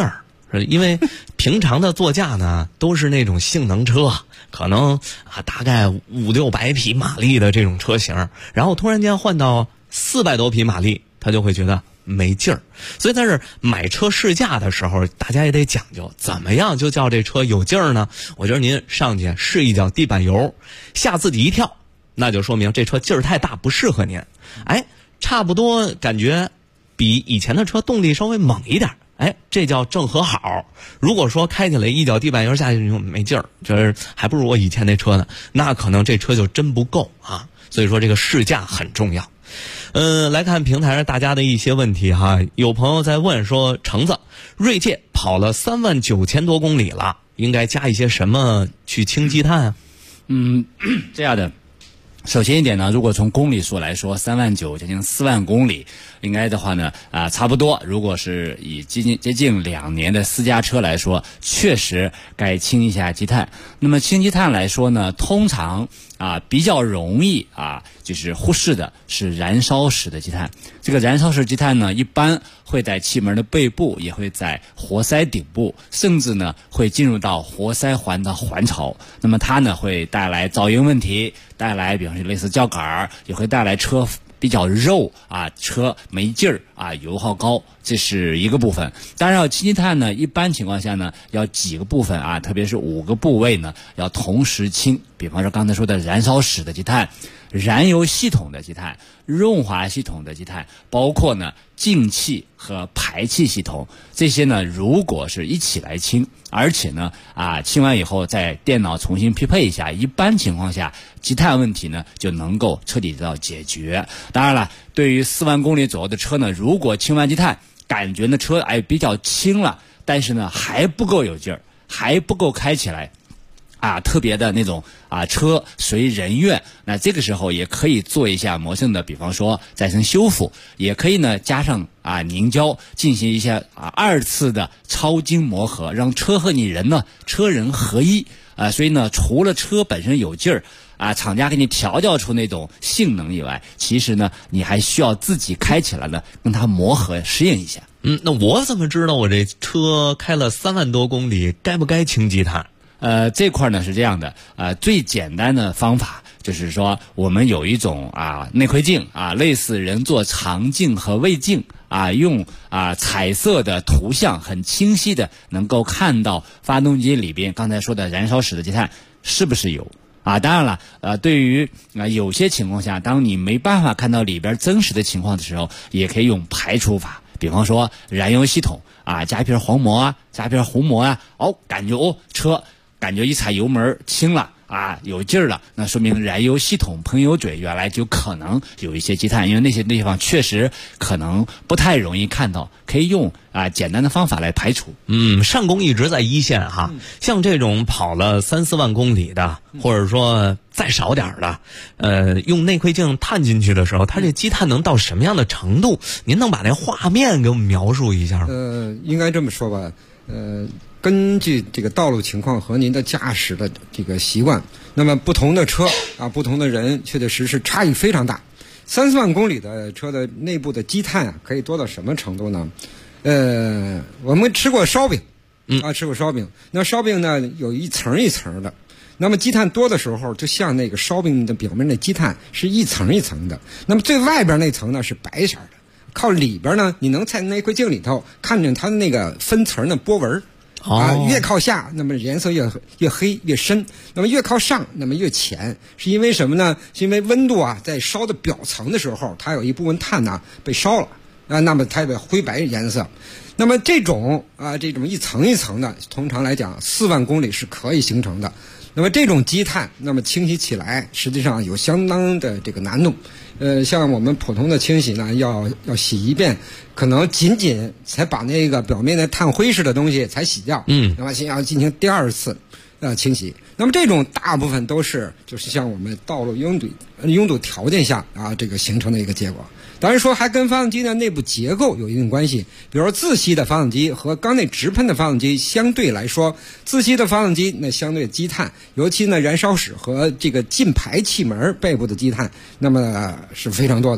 因为平常的座驾呢都是那种性能车，可能大概500-600匹马力的这种车型，然后突然间换到400多匹马力，他就会觉得没劲儿。所以在这买车试驾的时候，大家也得讲究，怎么样就叫这车有劲儿呢？我觉得您上去试一脚地板油，吓自己一跳，那就说明这车劲儿太大，不适合您。差不多感觉比以前的车动力稍微猛一点，这叫正和好。如果说开起来一脚地板油下去就没劲儿，就是还不如我以前那车呢，那可能这车就真不够啊。所以说这个试驾很重要。来看平台上大家的一些问题哈，有朋友在问说，橙子，锐界跑了39000多公里了，应该加一些什么去清积碳啊？ 这样的。首先一点呢，如果从公里数来说，39000将近4万公里，应该的话呢，差不多。如果是以接近2年的私家车来说，确实该清一下积碳。那么清积碳来说呢，通常比较容易就是忽视的是燃烧时的积碳。这个燃烧时积碳呢，一般会在气门的背部，也会在活塞顶部，甚至呢会进入到活塞环的环槽。那么它呢会带来噪音问题，带来比方说类似叫杆，也会带来车比较肉车没劲儿油耗高，这是一个部分。当然要清积碳呢，一般情况下呢要几个部分特别是5个部位呢要同时清。比方说刚才说的燃烧室的积碳、燃油系统的积碳、润滑系统的积碳，包括呢进气和排气系统，这些呢如果是一起来清，而且呢清完以后再电脑重新匹配一下，一般情况下积碳问题呢就能够彻底得到解决。当然了，对于4万公里左右的车呢，如果清完积碳感觉呢车比较轻了，但是呢还不够有劲儿，还不够开起来特别的那种车随人愿，那这个时候也可以做一下磨蹭的，比方说再生修复，也可以呢加上凝胶，进行一下2次的超精磨合，让车和你人呢车人合一所以呢除了车本身有劲儿厂家给你调教出那种性能以外，其实呢你还需要自己开起来呢跟它磨合适应一下。 那我怎么知道我这车开了3万多公里该不该清积碳？ 这块呢是这样的，最简单的方法就是说，我们有一种内窥镜类似人做肠镜和胃镜用彩色的图像很清晰的能够看到发动机里边刚才说的燃烧室的积碳是不是有当然了，对于有些情况下，当你没办法看到里边真实的情况的时候，也可以用排除法，比方说燃油系统加一瓶黄膜加一瓶红膜感觉车感觉一踩油门轻了有劲儿了，那说明燃油系统喷油嘴原来就可能有一些积碳，因为那些地方确实可能不太容易看到，可以用简单的方法来排除。 上工一直在一线像这种跑了3-4万公里的，或者说再少点的，用内窥镜探进去的时候，它这积碳能到什么样的程度？您能把那画面给我们描述一下吗？ 应该这么说吧，根据这个道路情况和您的驾驶的这个习惯，那么不同的车不同的人确确实实差异非常大。3-4万公里的车的内部的积碳可以多到什么程度呢？我们吃过烧饼吃过烧饼，那烧饼呢有一层一层的，那么积碳多的时候，就像那个烧饼的表面的积碳是一层一层的，那么最外边那层呢是白色的，靠里边呢你能在内窥镜里头看见它的那个分层的波纹越靠下，那么颜色越黑越深，那么越靠上，那么越浅，是因为什么呢？是因为温度在烧的表层的时候，它有一部分碳被烧了那么它的灰白颜色。那么这种一层一层的，通常来讲4万公里是可以形成的。那么这种积碳，那么清洗起来实际上有相当的这个难度。像我们普通的清洗呢，要洗一遍，可能仅才把那个表面的碳灰似的东西才洗掉。那么先要进行第2次清洗。那么这种大部分都是就是像我们道路拥堵条件下这个形成的一个结果。当然说还跟发动机的内部结构有一定关系，比如说自吸的发动机和缸内直喷的发动机相对来说，自吸的发动机那相对积碳，尤其呢燃烧室和这个进排气门背部的积碳那么是非常多的。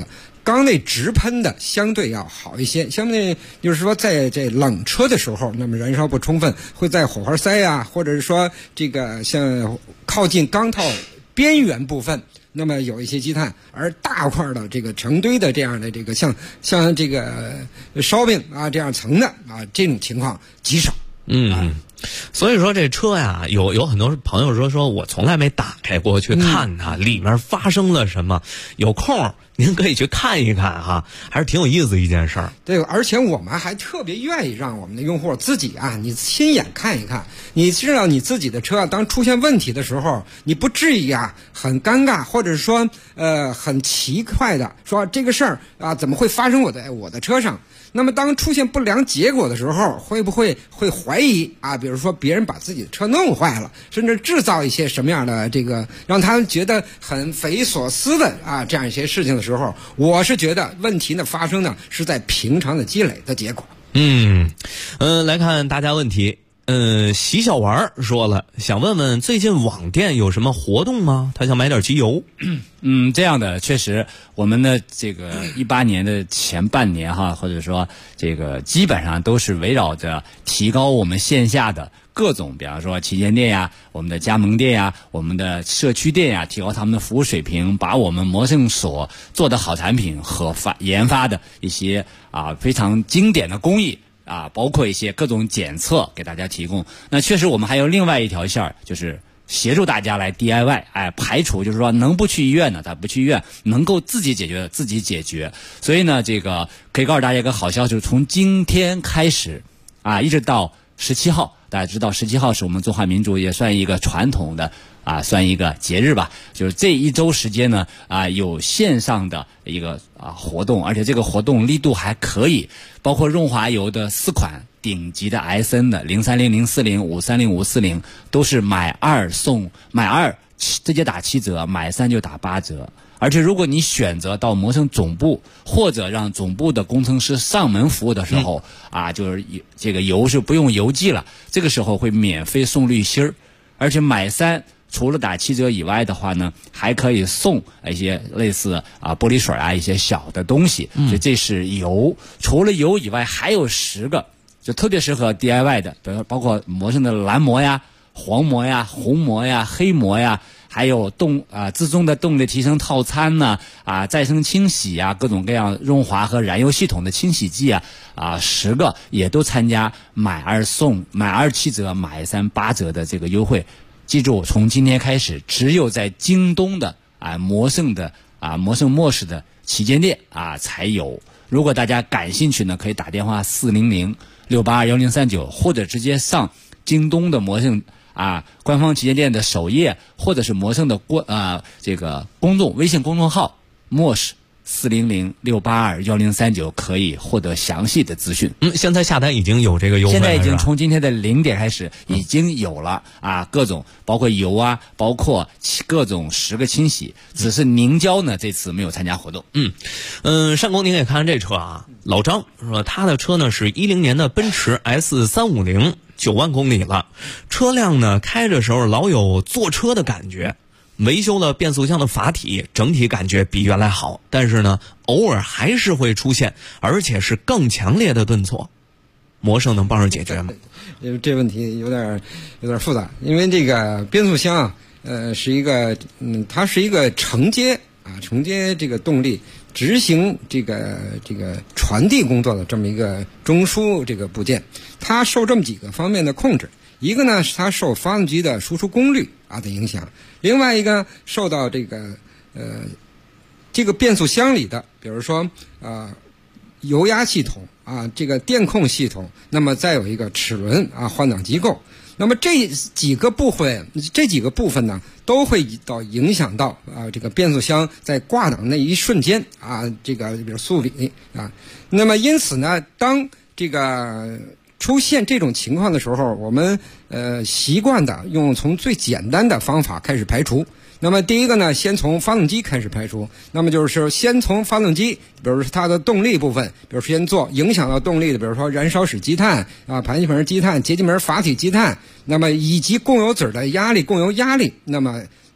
缸内直喷的相对要好一些，相对就是说在这冷车的时候，那么燃烧不充分，会在火花塞呀，或者是说这个像靠近缸套边缘部分，那么有一些积碳，而大块的这个成堆的这样的这个像这个烧饼啊这样层的啊，这种情况极少。 所以说这车呀，有很多朋友说我从来没打开过去看它里面发生了什么，有空您可以去看一看哈，还是挺有意思一件事儿。 对，而且我们还特别愿意让我们的用户自己啊，你亲眼看一看，你知道你自己的车当出现问题的时候，你不至于啊很尴尬，或者是说很奇怪的说这个事儿啊怎么会发生我的车上。那么当出现不良结果的时候，会怀疑啊，比如说别人把自己的车弄坏了，甚至制造一些什么样的这个让他们觉得很匪夷所思的啊这样一些事情的时候，我是觉得问题呢发生呢是在平常的积累的结果。 来看大家问题。习小玩说了，想问问最近网店有什么活动吗？他想买点机油。 这样的确实，我们的这个18年的前半年哈，或者说这个基本上都是围绕着提高我们线下的各种，比方说旗舰店呀、我们的加盟店呀、我们的社区店呀，提高他们的服务水平，把我们魔圣所做的好产品和研发的一些非常经典的工艺。包括一些各种检测给大家提供。那确实我们还有另外一条线，就是协助大家来 DIY， 排除就是说能不去医院的他不去医院，能够自己解决的自己解决。所以呢，这个可以告诉大家一个好消息，就是从今天开始一直到17号，大家知道17号是我们中华民族也算一个传统的算一个节日吧，就是这一周时间呢有线上的一个活动，而且这个活动力度还可以，包括润滑油的4款顶级的 SN 的030040530540都是买2直接打7折，买3就打8折。而且如果你选择到魔圣总部或者让总部的工程师上门服务的时候就是这个油是不用邮寄了，这个时候会免费送滤芯，而且买3除了打7折以外的话呢，还可以送一些类似玻璃水一些小的东西。所以这是油。除了油以外，还有10个就特别适合 DIY 的，比如包括魔圣的蓝膜呀、黄膜呀、红膜呀、黑膜呀，还有自动的动力提升套餐呢再生清洗各种各样润滑和燃油系统的清洗剂10个也都参加买2送买2 7折，买3 8折的这个优惠。记住，从今天开始，只有在京东的魔圣的魔圣莫氏旗舰店才有。如果大家感兴趣呢，可以打电话400-682-1039，或者直接上京东的魔圣官方旗舰店的首页，或者是魔圣的这个微信公众号莫氏400-682-1039，可以获得详细的资讯。 现在下单已经有这个优惠了， 现在已经从今天的0点开始已经有了各种包括油包括各种10个清洗，只是凝胶呢这次没有参加活动。 上公您也看看这车老张说他的车呢是10年的奔驰 S350， 9万公里了，车辆呢开着时候老有坐车的感觉。维修了变速箱的阀体，整体感觉比原来好，但是呢偶尔还是会出现，而且是更强烈的顿挫。魔圣能帮着解决吗？ 这问题有点复杂，因为这个变速箱是一个它是一个承接这个动力执行这个传递工作的这么一个中枢这个部件，它受这么几个方面的控制。一个呢是它受发动机的输出功率的影响，另外一个受到这个变速箱里的，比如说油压系统这个电控系统，那么再有一个齿轮换挡机构，那么这几个部分呢都会影响到这个变速箱在挂档那一瞬间这个比如速比那么因此呢，当这个出现这种情况的时候，我们习惯的从最简单的方法开始排除。那么第一个呢，先从发动机开始排除。那么就是先从发动机，比如说它的动力部分，比如说先做影响到动力的，比如说燃烧室积碳排气门积碳、节气门阀体积碳，那么以及供油嘴的压力、供油压力。那么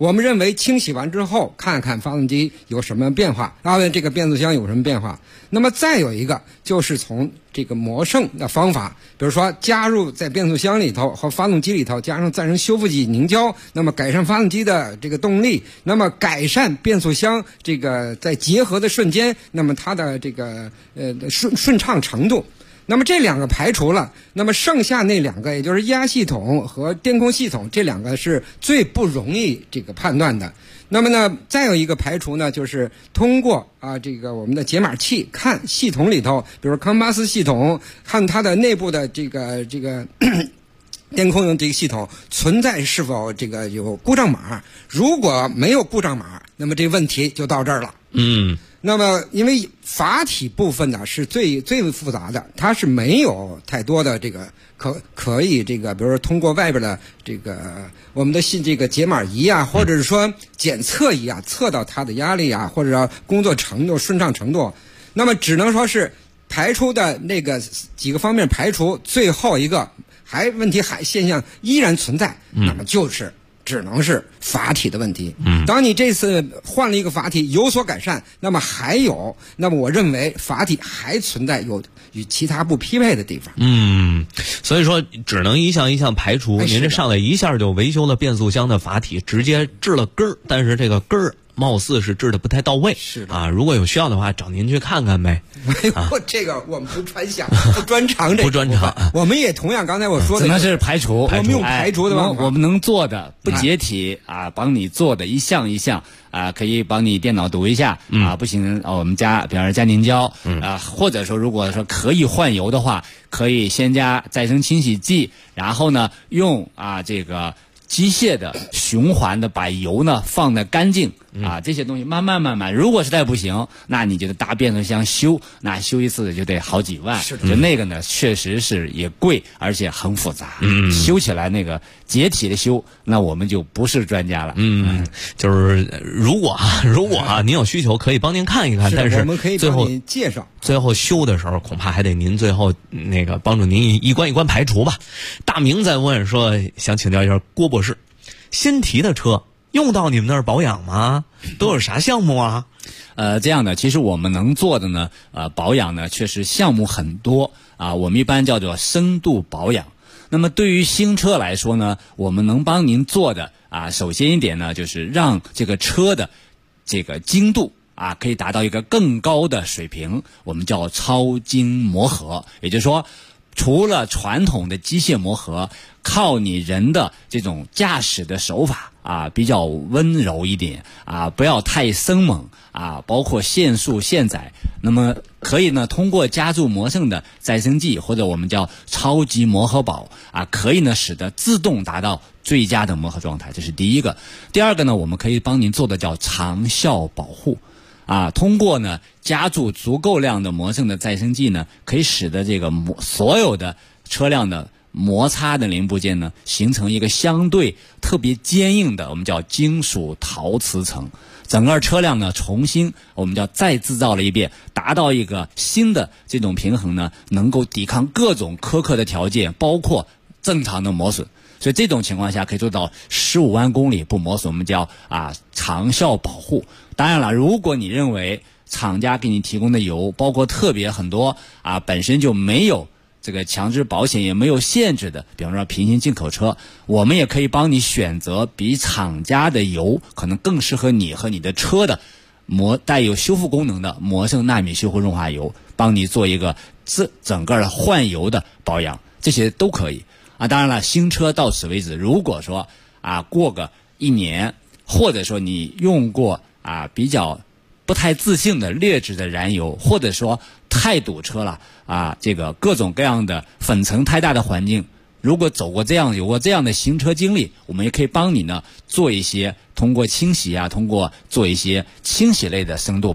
我们认为清洗完之后，看看发动机有什么变化，这个变速箱有什么变化。那么再有一个就是从这个磨剩的方法，比如说加入在变速箱里头和发动机里头加上再生修复剂凝胶，那么改善发动机的这个动力，那么改善变速箱这个在结合的瞬间，那么它的这个顺畅程度。那么这两个排除了，那么剩下那两个，也就是液压系统和电控系统，这两个是最不容易这个判断的。那么呢，再有一个排除呢，就是通过这个我们的解码器看系统里头，比如康巴斯系统，看它的内部的这个电控用这个系统存在是否这个有故障码。如果没有故障码，那么这问题就到这儿了。那么因为阀体部分呢是最复杂的，它是没有太多的这个可以这个比如说通过外边的这个我们的这个解码仪啊，或者是说检测仪啊，测到它的压力啊，或者工作程度顺畅程度，那么只能说是排除的那个几个方面排除，最后一个问题现象依然存在，那么只能是阀体的问题。当你这次换了一个阀体有所改善，那么我认为阀体还存在有与其他不匹配的地方。 所以说只能一项一项排除。您这上来一下就维修了变速箱的阀体，直接治了根儿，但是这个根儿貌似是治的不太到位。 是的如果有需要的话，找您去看看呗。 这个我们不专享，不专长这个， 不专长。 我们也同样刚才我说的， 只能是排除。 我们用排除的办法， 我们能做的不解体帮你做的一项一项可以帮你电脑读一下不行我们比方说加凝胶或者说如果说可以换油的话，可以先加再生清洗剂，然后呢用这个机械的循环的把油呢放得干净这些东西慢慢，如果实在不行，那你就得搭变速箱修，那修一次就得好几万。就那个呢确实是也贵，而且很复杂。修起来那个解体的修，那我们就不是专家了。 就是如果您有需求可以帮您看一看，但是我们可以帮您介绍。 最后修的时候恐怕还得您最后那个帮助您一关一关排除吧。大明在问说，想请教一下郭博士，新提的车用到你们那儿保养吗？都有啥项目啊？ 这样的，其实我们能做的呢，保养呢，确实项目很多我们一般叫做深度保养。那么对于新车来说呢，我们能帮您做的首先一点呢，就是让这个车的这个精度可以达到一个更高的水平，我们叫超精磨合。也就是说，除了传统的机械磨合，靠你人的这种驾驶的手法比较温柔一点不要太生猛包括限速限载，那么可以呢通过加注磨剩的再生剂或者我们叫超级磨合宝可以呢使得自动达到最佳的磨合状态，这是第一个。第二个呢，我们可以帮您做的叫长效保护通过呢加注足够量的磨剩的再生剂呢，可以使得这个所有的车辆的摩擦的零部件呢形成一个相对特别坚硬的我们叫金属陶瓷层，整个车辆呢重新我们叫再制造了一遍，达到一个新的这种平衡呢，能够抵抗各种苛刻的条件，包括正常的磨损。所以这种情况下可以做到15万公里不磨损，我们叫长效保护。当然了，如果你认为厂家给你提供的油包括特别很多本身就没有这个强制保险也没有限制的，比方说平行进口车，我们也可以帮你选择比厂家的油可能更适合你和你的车的带有修复功能的磨剩纳米修复润滑油，帮你做一个整个的换油的保养，这些都可以当然了，新车到此为止。如果说过个1年，或者说你用过比较不太自信的劣质的燃油，或者说太堵车了这个各种各样的粉尘太大的环境，如果有过这样的行车经历，我们也可以帮你呢做一些通过清洗通过做一些清洗类的深度保养。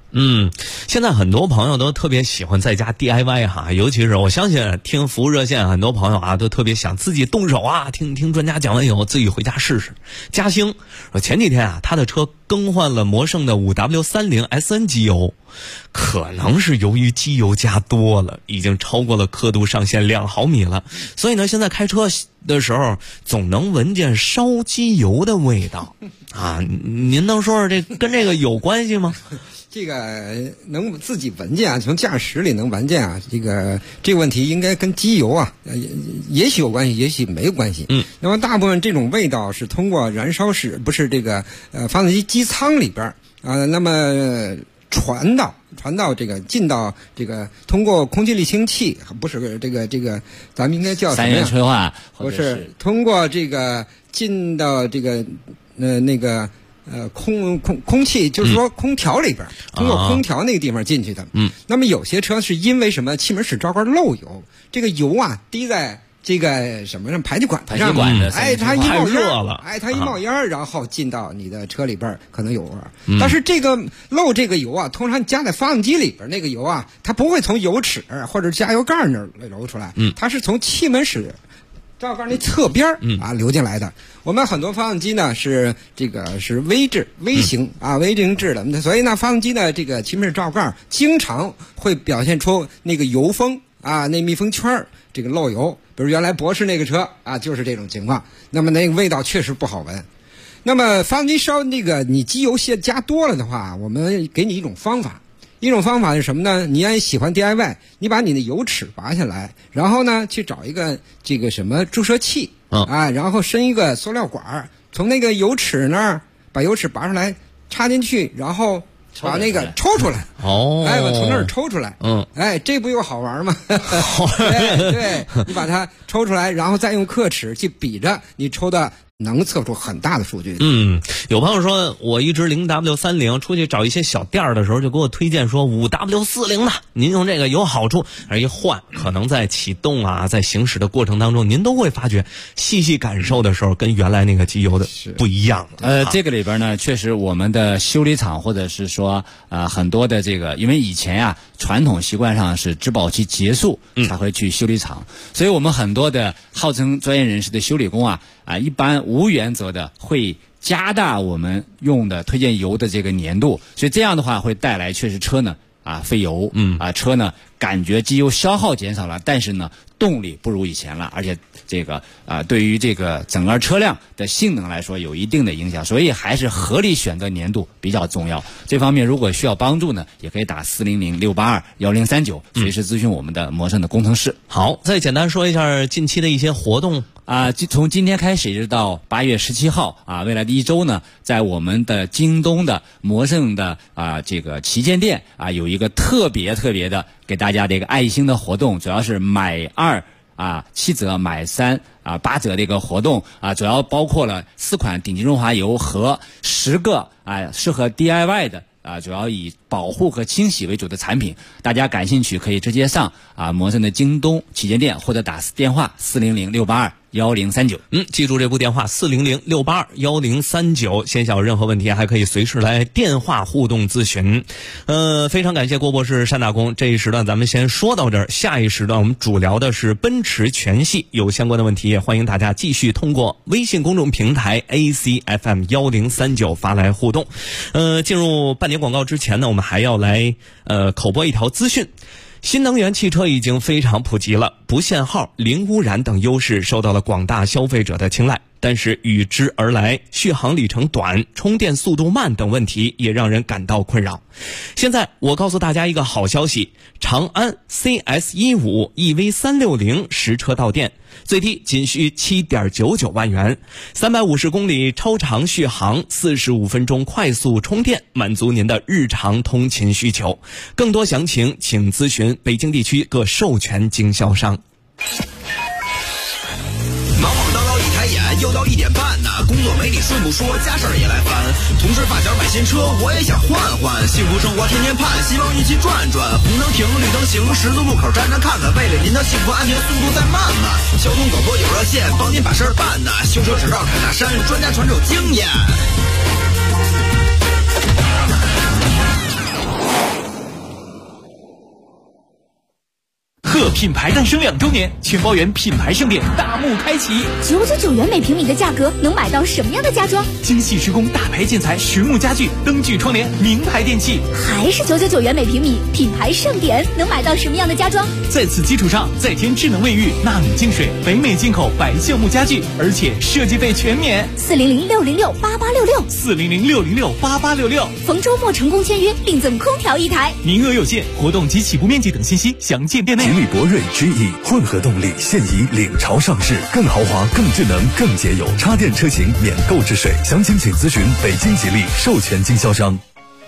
现在很多朋友都特别喜欢在家 DIY 哈，尤其是我相信听服务热线很多朋友啊都特别想自己动手啊，听专家讲完以后自己回家试试。嘉兴前几天啊，他的车更换了魔胜的 5W30 SN 机油，可能是由于机油加多了，已经超过了刻度上限2毫米了，所以呢现在开车的时候总能闻见烧机油的味道啊。您能说说这跟这个有关系吗？ 这个能自己闻见啊，从驾驶里能闻见啊，这个问题应该跟机油啊，也许有关系，也许没有关系。那么大部分这种味道是通过燃烧室，不是这个发动机机舱里边啊，那么传到这个进到这个通过空气滤清器，不是这个咱们应该叫什么呀？ 三元催化， 不是通过这个进到这个那个。空气就是说空调里边，通过空调那个地方进去的。那么有些车是因为什么气门室罩盖漏油，这个油啊滴在这个什么上排气管上，它一冒烟，它一冒烟，然后进到你的车里边可能有味儿。但是这个漏这个油啊，通常加在发动机里边那个油啊，它不会从油尺或者加油盖那儿流出来，它是从气门室罩盖那侧边流进来的。我们很多发动机呢是微型啊微型制的，所以呢发动机的这个气门室罩盖经常会表现出那个油封啊，那密封圈这个漏油。比如原来博士那个车啊就是这种情况，那么那个味道确实不好闻。那么发动机烧那个你机油加多了的话，我们给你一种方法。一种方法是什么呢？你要喜欢 DIY， 你把你的油尺拔下来，然后呢去找一个这个什么注射器然后伸一个塑料管，从那个油尺那儿把油尺拔出来插进去，然后把那个抽出来。把从那儿抽出来。这不又好玩吗？对，你把它抽出来，然后再用刻尺去比着你抽的。能测出很大的数据。 有朋友说我一直 0W30 出去找一些小店的时候就给我推荐说 5W40 呢，您用这个有好处，而一换可能在启动啊在行驶的过程当中您都会发觉细细感受的时候跟原来那个机油的不一样这个里边呢确实我们的修理厂或者是说很多的这个，因为以前传统习惯上是质保期结束才会去修理厂，所以我们很多的号称专业人士的修理工一般无原则的会加大我们用的推荐油的这个粘度，所以这样的话会带来确实车呢费油，车呢感觉机油消耗减少了，但是呢动力不如以前了，而且这个对于这个整个车辆的性能来说有一定的影响，所以还是合理选择粘度比较重要。这方面如果需要帮助呢，也可以打400-682-1039随时咨询我们的魔胜的工程师。 好，再简单说一下近期的一些活动。 从今天开始一直到8月17号未来的一周呢，在我们的京东的魔胜的这个旗舰店有一个特别的给大家的一个爱心的活动，主要是买27折，买38折的一个活动主要包括了4款顶级润滑油和10个适合 DIY 的主要以保护和清洗为主的产品，大家感兴趣可以直接上魔胜的京东旗舰店或者打电话400-682-1039。 记住这部电话400-682-1039，线下有任何问题还可以随时来电话互动咨询。非常感谢郭博士、单大公，这一时段咱们先说到这儿，下一时段我们主聊的是奔驰全系，有相关的问题也欢迎大家继续通过微信公众平台 ACFM1039 发来互动。进入半年广告之前呢，我们还要来口播一条资讯。新能源汽车已经非常普及了，不限号、零污染等优势受到了广大消费者的青睐，但是与之而来续航里程短、充电速度慢等问题也让人感到困扰。现在我告诉大家一个好消息，长安 CS15 EV360 实车到店，最低仅需 7.99 万元，350公里超长续航，45分钟快速充电，满足您的日常通勤需求。更多详情请咨询北京地区各授权经销商。 忙忙叨叨一抬眼又到1点半呢，工作没你顺不说，家事儿也来烦。同事发小买新车，我也想换换，幸福生活天天盼，希望一起转转。红灯停，绿灯行，十字路口站站看看，为了您的幸福安全，速度再慢慢。交通广播有热线，帮您把事儿办呢。修车只绕坎大山，专家传授经验。 贺品牌诞生2周年，全包圆品牌盛典大幕开启。 999元每平米的价格，能买到什么样的家装？ 精细施工大牌建材实木家具、灯具窗帘、名牌电器。 还是999元每平米，品牌盛典能买到什么样的家装？ 在此基础上，再添智能卫浴、纳米净水、北美进口白橡木家具，而且设计费全免。 400-606-8866，400-606-8866。逢周末成功签约，另赠空调1台， 名额有限，活动及起步面积等信息详见店内。 吉利博瑞 GE 混合动力现已领潮上市，更豪华、更智能、更节油，插电车型免购置税，详情请咨询北京吉利授权经销商。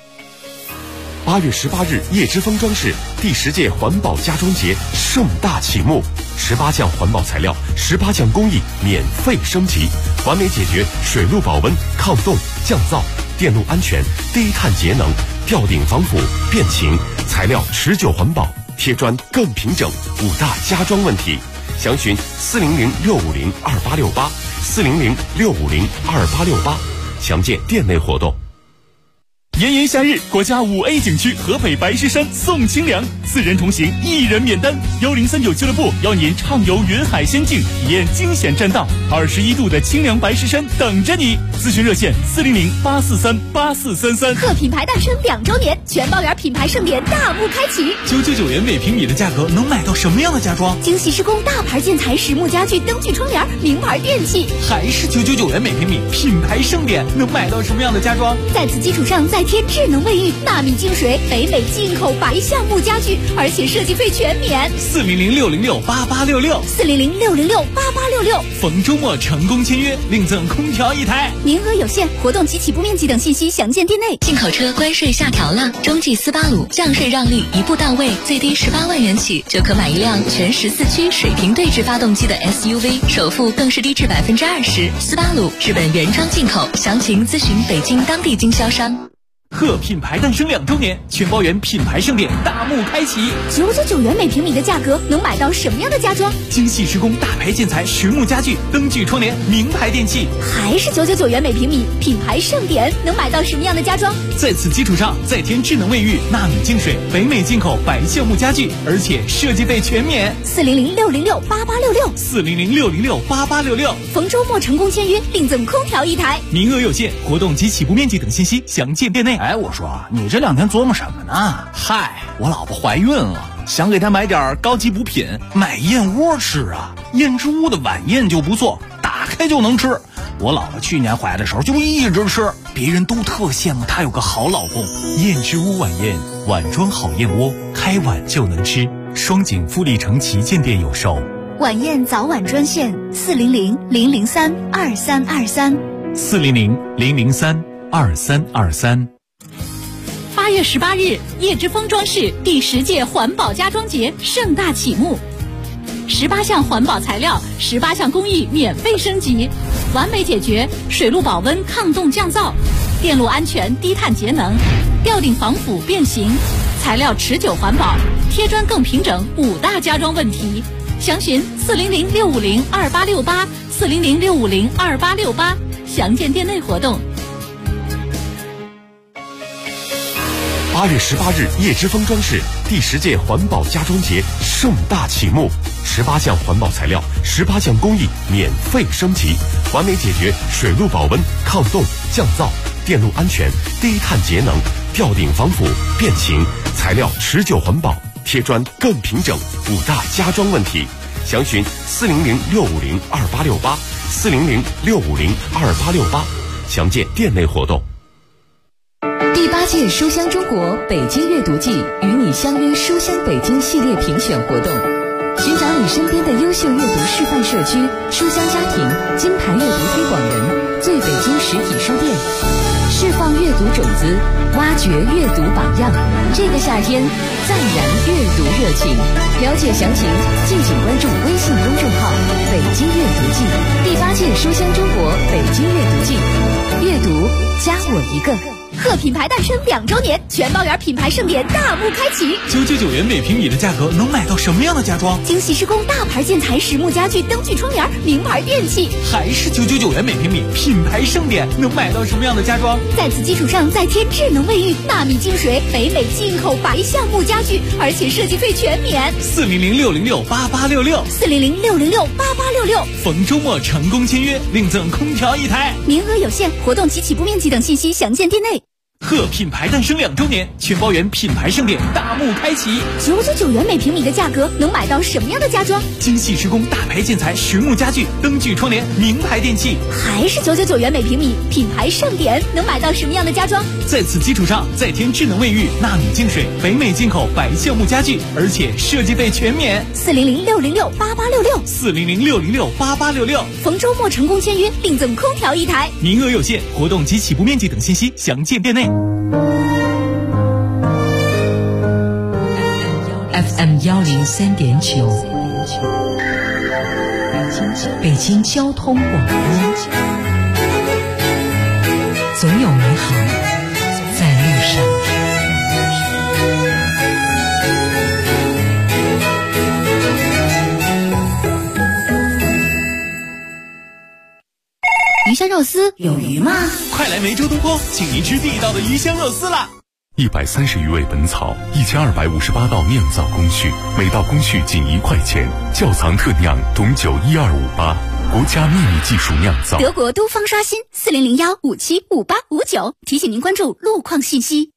8月18日，叶之峰装饰第10届环保家装节盛大启幕，18项环保材料、18项工艺免费升级，完美解决水路保温、抗冻、降噪、电路安全、低碳节能、吊顶防腐、变形、材料持久环保、贴砖更平整5大家装问题。详询400-650-2868，400-650-2868，详见店内活动。 炎炎夏日，国家5A 景区河北白石山送清凉，4人同行1人免单。1039俱乐部邀您畅游云海仙境，体验惊险栈道，21度的清凉白石山等着你。咨询热线400-843-8433。 贺品牌诞生2周年，全包圆品牌盛典大幕开启。 999元每平米的价格，能买到什么样的家装？ 精细施工大牌建材实木家具、灯具窗帘、名牌电器。 还是999元每平米，品牌盛典能买到什么样的家装？ 在此基础上再添智能卫浴、纳米净水、北美进口白橡木家具，而且设计费全免。 400-606-8866，400-606-8866。逢周末成功签约，另赠空调1台， 名额有限，活动及起步面积等信息详见店内。 进口车关税下调了，中际斯巴鲁降税让利一步到位，最低18万元起就可买一辆全14驱水平对置发动机的 SUV， 首付更是低至20%。斯巴鲁日本原装进口，详情咨询北京当地经销商。 贺品牌诞生2周年，全包圆品牌盛典大幕开启。 999元每平米的价格，能买到什么样的家装？ 精细施工大牌建材实木家具、灯具窗帘、名牌电器。 还是999元每平米，品牌盛典能买到什么样的家装？ 在此基础上，再添智能卫浴、纳米净水、北美进口白橡木家具，而且设计费全免。 400-606-8866，400-606-8866。逢周末成功签约，另赠空调1台， 名额有限，活动及起步面积等信息详见店内。 哎，我说你这2天琢磨什么呢？嗨，我老婆怀孕了，想给她买点高级补品，买燕窝吃啊。燕之屋的晚宴就不错，打开就能吃。我老婆去年怀的时候就一直吃，别人都特羡慕她有个好老公。 燕之屋晚宴，碗装好燕窝，开碗就能吃。双井富力城旗舰店有售。 晚宴早晚专线 400-003-2323，400-003-2323。 8月18日，叶之峰装饰第10届环保家装节盛大启幕，18项环保材料、18项工艺免费升级，完美解决水路保温、抗冻降噪、电路安全、低碳节能、吊顶防腐变形、材料持久环保、贴砖更平整5大家装问题。详询400-650-2868，400-650-2868，详见店内活动。 8月18日，叶之峰装饰第10届环保家装节盛大启幕，18项环保材料、18项工艺免费升级，完美解决水路保温、抗冻、降噪、电路安全、低碳节能、吊顶防腐、变形、材料持久环保、贴砖更平整5大家装问题。详询400-650-2868，400-650-2868，详见店内活动。 第8届书香中国北京阅读季与你相约书香北京系列评选活动，寻找你身边的优秀阅读示范社区、书香家庭、金牌阅读推广人、最北京实体书店，释放阅读种子，挖掘阅读榜样。这个夏天，再燃阅读热情。了解详情，敬请关注微信公众号“北京阅读季”。第8届书香中国北京阅读季，阅读加我一个。 贺品牌诞生2周年，全包园品牌盛典大幕开启。 999元每平米的价格能买到什么样的家装？ 精细施工大牌建材、实木家具、灯具窗帘、名牌电器。 还是999元每平米，品牌盛典能买到什么样的家装？ 在此基础上再添智能卫浴、纳米净水、北美进口白橡木家具，而且设计费全免。 400-606-8866，400-606-8866。逢周末成功签约，另赠空调1台， 名额有限，活动及起步面积等信息详见店内。 贺品牌诞生2周年，全包园品牌盛典大幕开启。 999元每平米的价格能买到什么样的家装？ 精细施工大牌建材、实木家具、灯具窗帘、名牌电器。 还是999元每平米，品牌盛典能买到什么样的家装？ 在此基础上再添智能卫浴、纳米净水、北美进口白橡木家具，而且设计费全免。 400-606-8866，400-606-8866。逢周末成功签约，另赠空调1台， 名额有限，活动及起步面积等信息详见店内。 FM 103.9，北京交通广播，总有美好在路上。 鱼香肉丝有鱼吗？ 快来梅州东坡，请您吃地道的鱼香肉丝啦 ！130余味本草，1258道酿造工序，每道工序仅1块钱，窖藏特酿董酒12588，国家秘密技术酿造。 德国都方刷新400-575859，提醒您关注路况信息。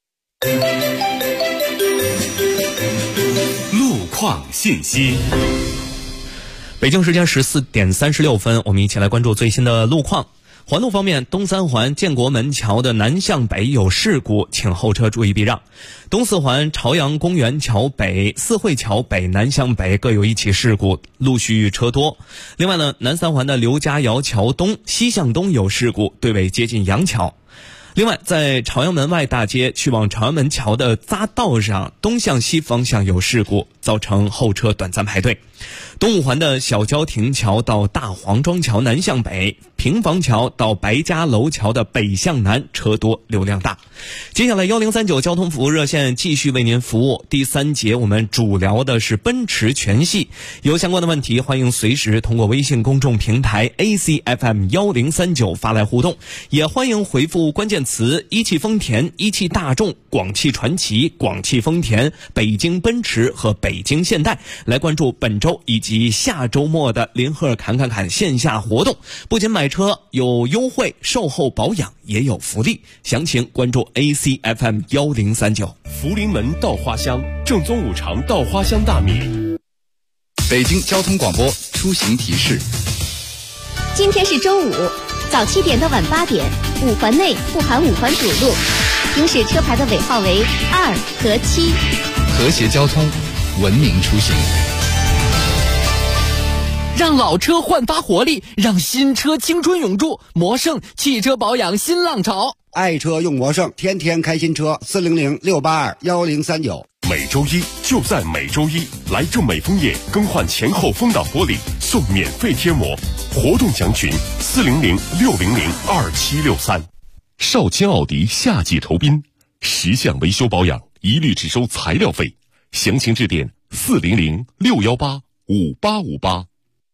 路况信息。 北京时间14点36分，我们一起来关注最新的路况。环路方面，东三环建国门桥的南向北有事故，请后车注意避让。东四环朝阳公园桥北、四惠桥北南向北各有1起事故，陆续车多。另外呢，南三环的刘家窑桥东西向东有事故，对尾接近杨桥。另外，在朝阳门外大街去往朝阳门桥的匝道上，东向西方向有事故，造成后车短暂排队。东五环的小郊亭桥到大黄庄桥南向北，平房桥到白家楼桥的北向南车多流量大。接下来1039交通服务热线继续为您服务。第3节我们主聊的是奔驰全系，有相关的问题欢迎随时通过微信公众平台 ACFM1039 发来互动，也欢迎回复关键词一汽丰田、一汽大众、广汽传祺、广汽丰田、北京奔驰和北京现代，来关注本周以及下周末的林鹤侃侃侃线下活动。不仅买车有优惠，售后保养也有福利，详情关注 ACFM1039。 福临门稻花香，正宗五常稻花香大米。 北京交通广播出行提示： 今天是周五，早7点到晚8点，5环内不含5环主路，行驶车牌的尾号为2和7。 和谐交通，文明出行。 让老车焕发活力，让新车青春永驻。魔盛汽车保养新浪潮， 爱车用魔盛，天天开新车。400-682-1039。 每周一就在每周一，来正美枫叶更换前后风挡玻璃，送免费贴膜。活动详询400-600-2763。少卿奥迪夏季酬宾，10项维修保养一律只收材料费，详情致电400-618-5858。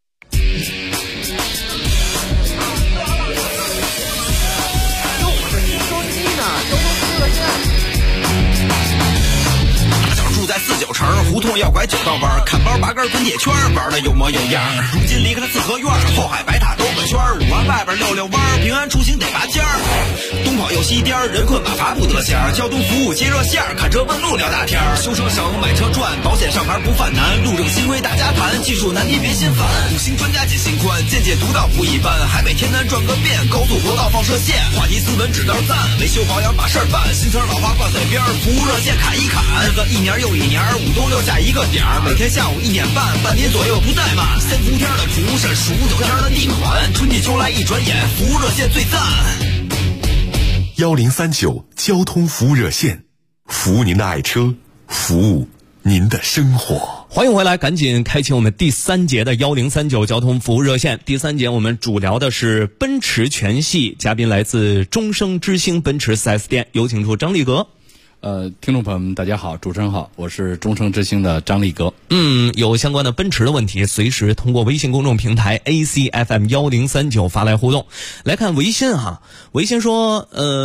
在49城胡同要拐9道弯，看包拔根滚铁圈，玩的有模有样。如今离开了四合院，后海白塔兜个圈，5环外边溜溜弯，平安出行得拔尖儿。东跑右西颠，人困马乏不得闲。交通服务接热线，看车问路聊大天。修车省，买车赚，保险上牌不犯难。路政新规大家谈，技术难题别心烦。5星专家解心宽，见解独到不一般。海北天南转个遍，高速国道放射线。话题斯文指道赞，维修保养把事儿办。新车老花挂嘴边，服务热线砍一砍。日子1年又1年，5冬6夏一个点儿，每天下午1点半，半年左右不怠慢。3伏天的主审，15、9天的地款，春季秋来一转眼，服务热线最赞。 1039交通服务热线，服务您的爱车，服务您的生活。 欢迎回来，赶紧开启我们第3节的1039交通服务热线。第3节我们主聊的是奔驰全系，嘉宾来自终生之星奔驰 4S 店，有请出张立格。 听众朋友们大家好，主持人好，我是终生之星的张立格。 有相关的奔驰的问题，随时通过微信公众平台 ACFM1039 发来互动。来看维新哈，维新说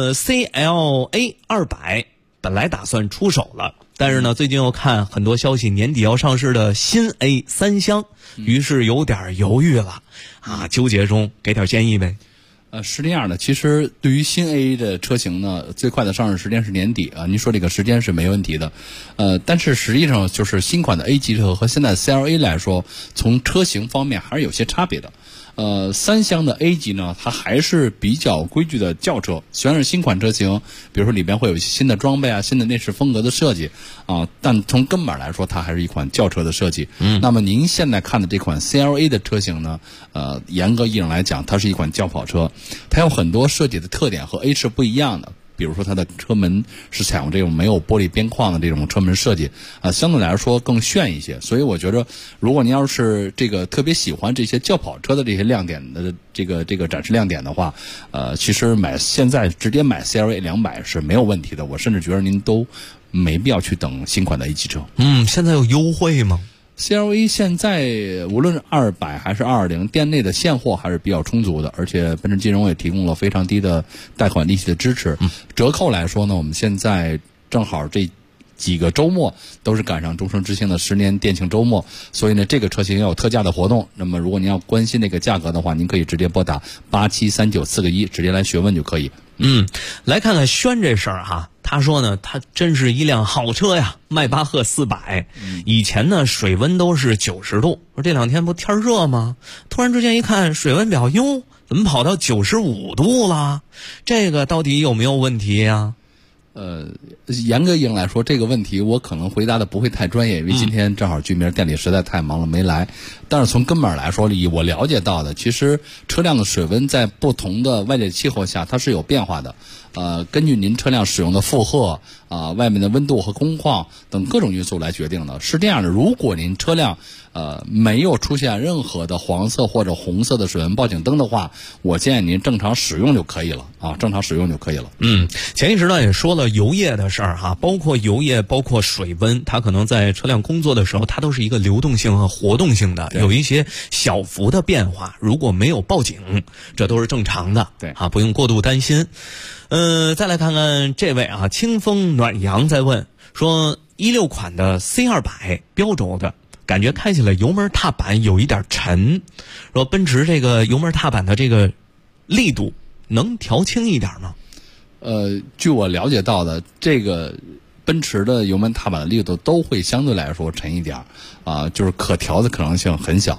CLA 200本来打算出手了，但是呢最近又看很多消息年底要上市的新 A 3厢，于是有点犹豫了纠结中，给点建议呗。 是这样的，其实对于新 A 的车型呢，最快的上市时间是年底啊。您说这个时间是没问题的，但是实际上就是新款的 A 级车和现在 CLA 来说，从车型方面还是有些差别的。3厢的 A 级呢，它还是比较规矩的轿车，虽然是新款车型，比如说里边会有一些新的装备啊、新的内饰风格的设计啊，但从根本来说，它还是一款轿车的设计。那么您现在看的这款 CLA 的车型呢，严格意义上来讲，它是一款轿跑车，它有很多设计的特点和 A 是不一样的。比如说它的车门是采用这种没有玻璃边框的这种车门设计相对来说更炫一些。所以我觉得如果您要是这个特别喜欢这些轿跑车的这些亮点的这个展示亮点的话，其实现在直接买 CLA 200是没有问题的。我甚至觉得您都没必要去等新款的 A 级车。 现在有优惠吗 ？CLA 现在无论是200还是220，店内的现货还是比较充足的，而且奔驰金融也提供了非常低的贷款利息的支持。折扣来说呢，我们现在正好这几个周末都是赶上终生之星的10年店庆周末，所以呢这个车型要有特价的活动。那么如果您要关心这个价格的话，您可以直接拨打873941直接来询问就可以。 来看看轩这事儿哈。他说呢，他真是一辆好车呀，迈巴赫400。以前呢水温都是90度，说这2天不天热吗？突然之间一看水温表，哟，怎么跑到95度了？这个到底有没有问题呀？ 严格意义上来说，这个问题我可能回答的不会太专业，因为今天正好居民店里实在太忙了没来。但是从根本来说，以我了解到的，其实车辆的水温在不同的外界气候下它是有变化的。根据您车辆使用的负荷外面的温度和工况等各种因素来决定的。是这样的，如果您车辆没有出现任何的黄色或者红色的水温报警灯的话，我建议您正常使用就可以了正常使用就可以了。 前一时段也说了油液的事儿哈，包括油液，包括水温，它可能在车辆工作的时候，它都是一个流动性和活动性的，有一些小幅的变化，如果没有报警，这都是正常的。 对不用过度担心。再来看看这位清风暖阳在问说，16款的 C200 标轴的，感觉开起来油门踏板有一点沉，说奔驰这个油门踏板的这个力度能调轻一点吗？ 据我了解到的，这个奔驰的油门踏板的力度都会相对来说沉一点就是可调的可能性很小。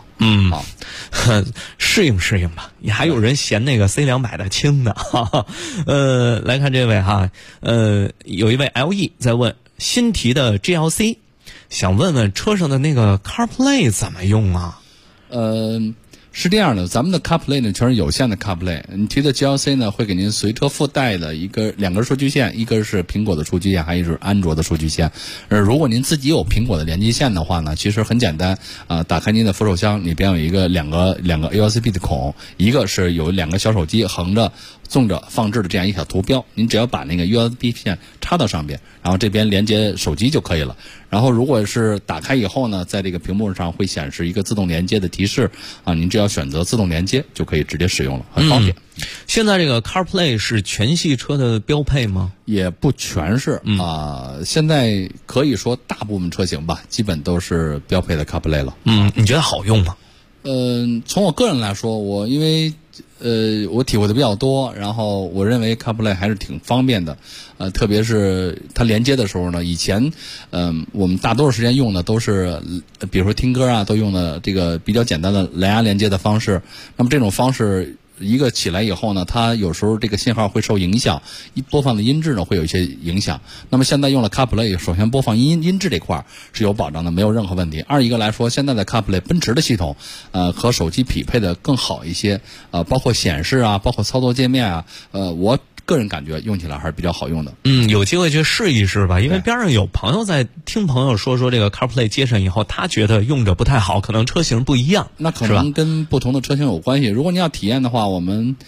适应吧。也还有人嫌那个 C200 的轻的。来看这位有一位 LE 在问新提的 GLC， 想问问车上的那个 CarPlay 怎么用啊？ 是这样的，咱们的 CarPlay 呢全是有线的 CarPlay， 你提的 GLC 呢会给您随车附带的两根数据线，一个是苹果的数据线，还有一个是安卓的数据线。如果您自己有苹果的联机线的话呢，其实很简单打开您的扶手箱，里边有两个 USB 的孔，一个是有2个小手机横着纵着放置的这样一小图标，您只要把那个 USB 线插到上边，然后这边连接手机就可以了。然后如果是打开以后呢，在这个屏幕上会显示一个自动连接的提示您只要选择自动连接就可以直接使用了，很方便。 现在这个 CarPlay 是全系车的标配吗？ 也不全是现在可以说大部分车型吧，基本都是标配的 CarPlay 了。 你觉得好用吗？ 从我个人来说，因为我体会的比较多，然后我认为 CarPlay 还是挺方便的，特别是它连接的时候呢，以前我们大多数时间用的都是比如说听歌都用的这个比较简单的蓝牙连接的方式。那么这种方式一个起来以后呢，它有时候这个信号会受影响，播放的音质呢会有一些影响。那么现在用了 CarPlay， 首先播放音质这块是有保障的，没有任何问题。二一个来说，现在的 CarPlay 奔驰的系统和手机匹配的更好一些，包括显示包括操作界面我个人感觉用起来还是比较好用的。 有机会去试一试吧，因为边上有朋友在听朋友说这个 CarPlay 接上以后，他觉得用着不太好，可能车型不一样， 那可能跟不同的车型有关系。如果你要体验的话，我们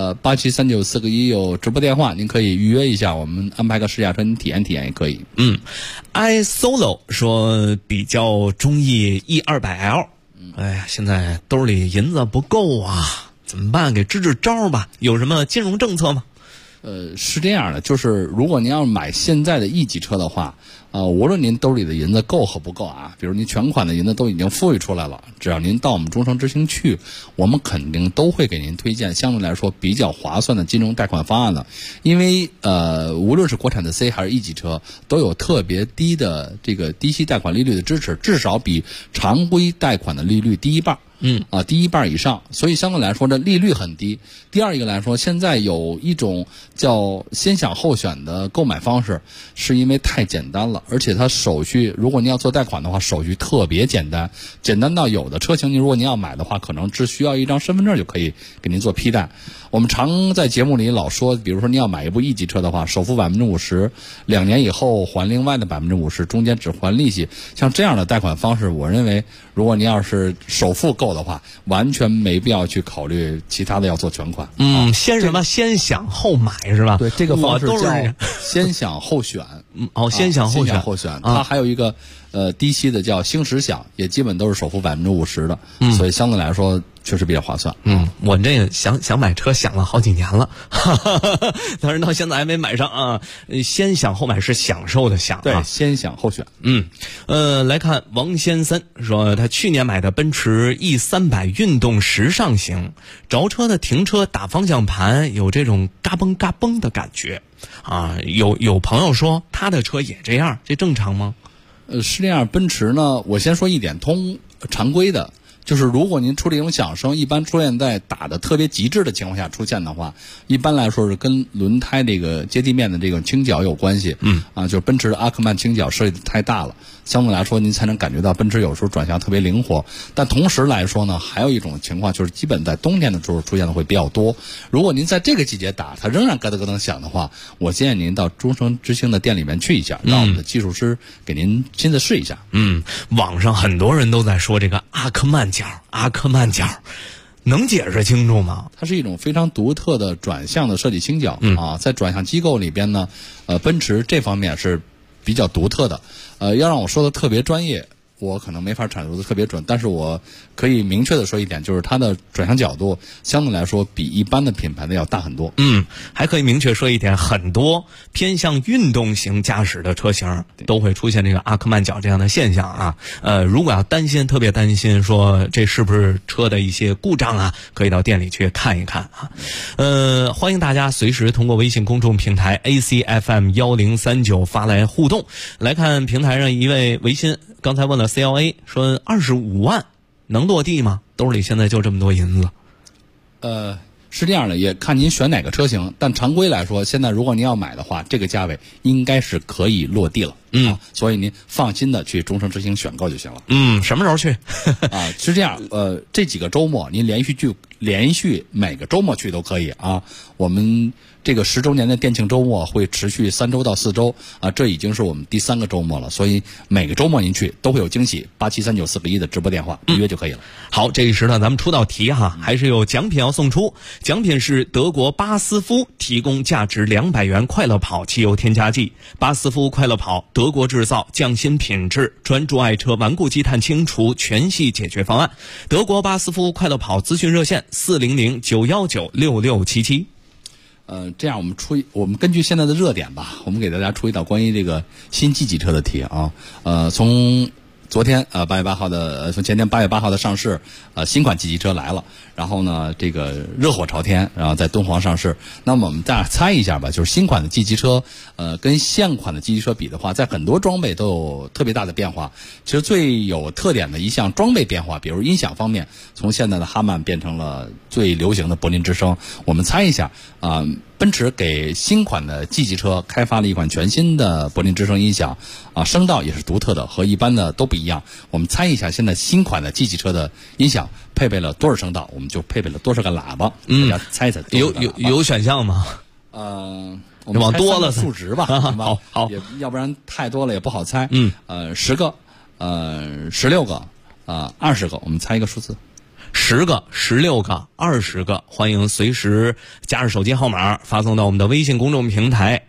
873941有直播电话，您可以预约一下，我们安排个试驾车，您体验体验也可以。 iSolo 说比较中意 E200L，哎呀，现在兜里银子不够啊，怎么办？给支支招吧，有什么金融政策吗？ 是这样的，就是如果您要买现在的 E 级车的话，无论您兜里的银子够和不够啊，比如您全款的银子都已经富裕出来了，只要您到我们中诚之星去，我们肯定都会给您推荐相对来说比较划算的金融贷款方案的。因为无论是国产的 C 还是 E 级车，都有特别低的这个低息贷款利率的支持，至少比常规贷款的利率低一半。低一半以上，所以相对来说呢，利率很低。第二一个来说，现在有一种叫先享后选的购买方式，是因为太简单了，而且它手续，如果您要做贷款的话，手续特别简单，简单到有的车型，如果您要买的话，可能只需要一张身份证就可以给您做批贷。我们常在节目里老说，比如说您要买一部 E 级车的话，首付50%，2年以后还另外的50%，中间只还利息。像这样的贷款方式，我认为，如果您要是首付够的话，完全没必要去考虑其他的要做全款。 先什么先享后买是吧？ 对，这个方式叫先享后选。 先享后选，它还有一个低息的叫星时享，也基本都是首付50%的，所以相对来说确实比较划算。 我这个想买车想了好几年了，但是到现在还没买上啊。先享后买是享受的享， 对，先享后选。 来看王先生说，他去年买的奔驰 E300 运动时尚型，着车的停车打方向盘有这种嘎嘣嘎嘣的感觉啊。有朋友说他的车也这样，这正常吗？ 是这样，奔驰呢，我先说一点常规的，就是如果您出这种响声，一般出现在打的特别极致的情况下出现的话，一般来说是跟轮胎这个接地面的这个倾角有关系。就是奔驰的阿克曼倾角设计的太大了，相对来说您才能感觉到奔驰有时候转向特别灵活。但同时来说呢，还有一种情况就是基本在冬天的时候出现的会比较多。如果您在这个季节打它仍然咯噔咯噔响的话，我建议您到中诚之星的店里面去一下，让我们的技术师给您亲自试一下。 网上很多人都在说这个阿克曼角，能解释清楚吗？ 它是一种非常独特的转向的设计倾角在转向机构里边呢，奔驰这方面是比较独特的。要让我说的特别专业，我可能没法阐述的特别准，但是我可以明确的说一点，就是它的转向角度相对来说比一般的品牌的要大很多。 还可以明确说一点，很多偏向运动型驾驶的车型都会出现这个阿克曼角这样的现象啊。如果要特别担心说这是不是车的一些故障啊，可以到店里去看一看啊。欢迎大家随时通过微信公众平台 ACFM1039发来互动。来看平台上一位微信刚才问了 CLA 说25万能落地吗？兜里现在就这么多银子。 是这样的，也看您选哪个车型，但常规来说，现在如果您要买的话，这个价位应该是可以落地了。所以您放心的去中诚之星选购就行了。 什么时候去？ 是这样，这几个周末您连续每个周末去都可以啊。我们这个10周年的店庆周末会持续3周到4周啊，这已经是我们第3个周末了，所以每个周末您去都会有惊喜。873941的直播电话预约就可以了。 好，这一时段咱们出道题哈，还是有奖品要送出。奖品是德国巴斯夫提供价值200元快乐跑汽油添加剂。巴斯夫快乐跑，德国制造，匠心品质，专注爱车顽固积碳清除全系解决方案。德国巴斯夫快乐跑咨询热线400-919-6677。 这样我们根据现在的热点吧，我们给大家出一道关于这个新 G 级车的题啊。从昨天8月8号的从前天8月8号的上市，新款 G 级车来了，然后呢这个热火朝天，然后在敦煌上市。那么我们再猜一下吧，就是新款的 G 级车跟现款的 G 级车比的话，在很多装备都有特别大的变化。其实最有特点的一项装备变化，比如音响方面，从现在的哈曼变成了最流行的柏林之声。我们猜一下奔驰给新款的 G 级车开发了一款全新的柏林之声音响声道也是独特的，和一般的都不一样。我们猜一下，现在新款的 G 级车的音响配备了多少声道，我们就配备了多少个喇叭。大家猜一猜。 有选项吗？ 我们往多了数值吧， 好， 也要不然太多了也不好猜。10个，16个，20个，我们猜一个数字。 10个、16个、20个，欢迎随时加入手机号码发送到我们的微信公众平台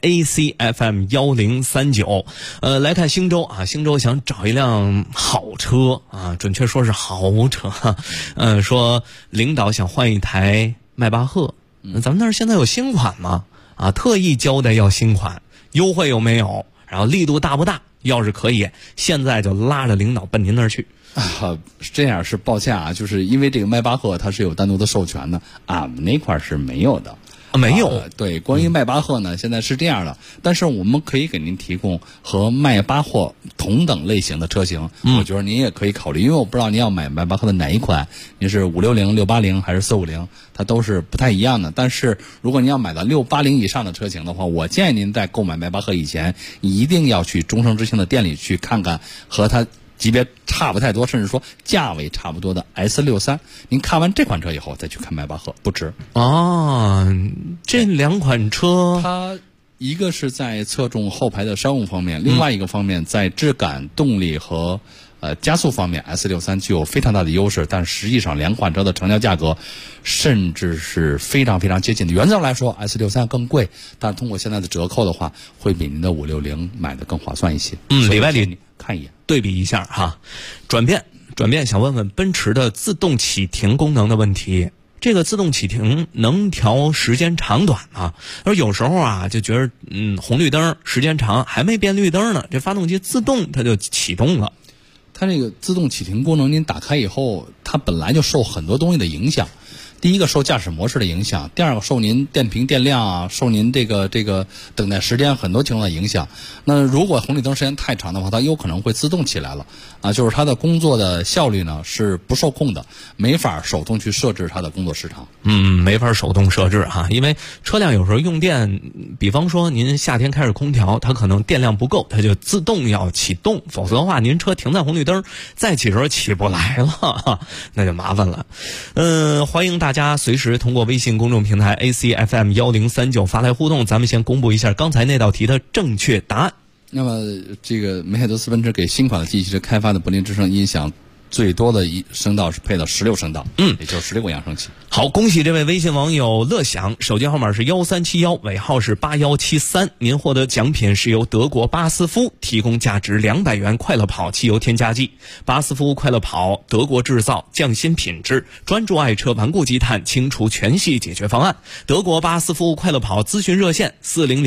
ACFM1039。来看星洲啊，星洲想找一辆好车啊，准确说是豪车。说领导想换一台迈巴赫，咱们那儿现在有新款吗？啊，特意交代要新款，优惠有没有？然后力度大不大？要是可以，现在就拉着领导奔您那儿去。 这样是抱歉啊，就是因为这个迈巴赫它是有单独的授权的，俺们那块是没有的。 没有。 对，关于迈巴赫呢，现在是这样的，但是我们可以给您提供和迈巴赫同等类型的车型，我觉得您也可以考虑，因为我不知道您要买迈巴赫的哪一款，您是560、680还是450，它都是不太一样的。但是如果您要买到680以上的车型的话，我建议您在购买迈巴赫以前，一定要去中升之星的店里去看看和它级别差不太多，甚至说价位差不多的 S63，您看完这款车以后再去看迈巴赫，不值。 这两款车， 它一个是在侧重后排的商务方面，另外一个方面在质感、动力和加速方面 ，S63 具有非常大的优势，但实际上两款车的成交价格甚至是非常非常接近的。原则上来说 ，S63 更贵，但通过现在的折扣的话，会比您的560买的更划算一些。 里外里看一眼， 对比一下哈。转变，想问问奔驰的自动启停功能的问题。这个自动启停能调时间长短吗？而有时候啊，就觉得红绿灯时间长，还没变绿灯呢，这发动机自动它就启动了。 它这个自动启停功能您打开以后，它本来就受很多东西的影响。第一个受驾驶模式的影响，第二个受您电瓶电量啊，受您这个等待时间很多情况的影响。那如果红绿灯时间太长的话，它有可能会自动起来了啊，就是它的工作的效率呢是不受控的，没法手动去设置它的工作时长。 没法手动设置哈，因为车辆有时候用电，比方说您夏天开着空调，它可能电量不够，它就自动要启动，否则的话您车停在红绿灯再起时候起不来了，那就麻烦了。欢迎大家随时通过微信公众平台 ACFM1039 发来互动，咱们先公布一下刚才那道题的正确答案。 那么这个梅赛德斯奔驰给新款的 G 汽车开发的柏林之声音响最多的声道是配到16声道，也就是16个扬声器。 好，恭喜这位微信网友乐享，手机号码是1371，尾号是8173，您获得奖品是由德国巴斯夫提供价值200元快乐跑汽油添加剂。巴斯夫快乐跑，德国制造，匠心品质，专注爱车顽固积碳清除全系解决方案。德国巴斯夫快乐跑咨询热线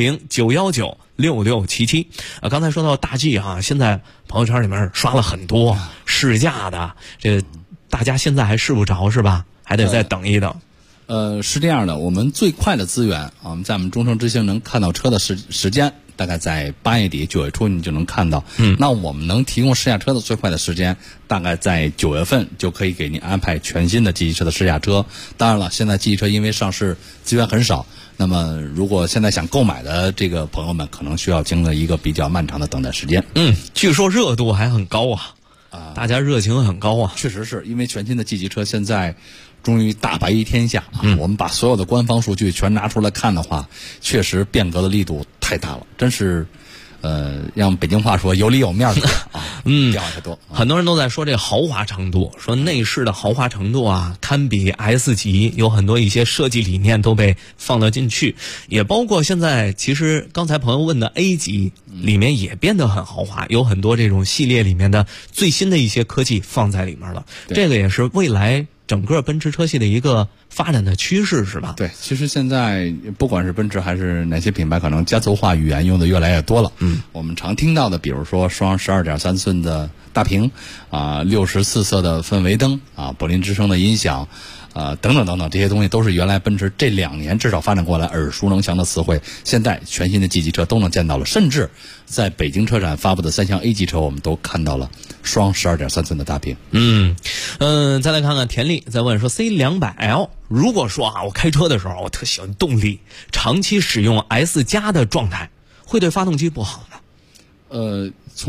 400-919-6677。刚才说到大 G 啊，现在朋友圈里面刷了很多试驾的，这大家现在还试不着是吧？还得再等一等。 是这样的，我们最快的资源啊，我们在我们中升之星能看到车的时间，大概在8月底9月初你就能看到。那我们能提供试驾车的最快的时间，大概在9月份就可以给您安排全新的 G 汽车的试驾车。当然了，现在 G 汽车因为上市资源很少，那么如果现在想购买的这个朋友们，可能需要经历一个比较漫长的等待时间。 据说热度还很高啊，大家热情很高啊。 确实是因为全新的 G 汽车现在终于大白于天下啊！我们把所有的官方数据全拿出来看的话，确实变革的力度太大了，真是让北京话说有理有面的啊。变化太多， 很多人都在说这豪华程度，说内饰的豪华程度啊，堪比 S 级，有很多一些设计理念都被放了进去，也包括现在其实刚才朋友问的 A 级里面也变得很豪华，有很多这种系列里面的最新的一些科技放在里面了，这个也是未来整个奔驰车系的一个发展的趋势，是吧？ 对，其实现在不管是奔驰还是哪些品牌，可能家族化语言用的越来越多了。我们常听到的，比如说双 12.3 寸的大屏啊，64色的氛围灯啊，柏林之声的音响。等等等等，这些东西都是原来奔驰这2年至少发展过来耳熟能详的词汇，现在全新的 G 级车都能见到了，甚至在北京车展发布的3厢 A 级车，我们都看到了双 12.3 寸的大屏。 再来看看田丽在问说 C200L， 如果说啊，我开车的时候我特喜欢动力，长期使用 S 加的状态，会对发动机不好吗？ 从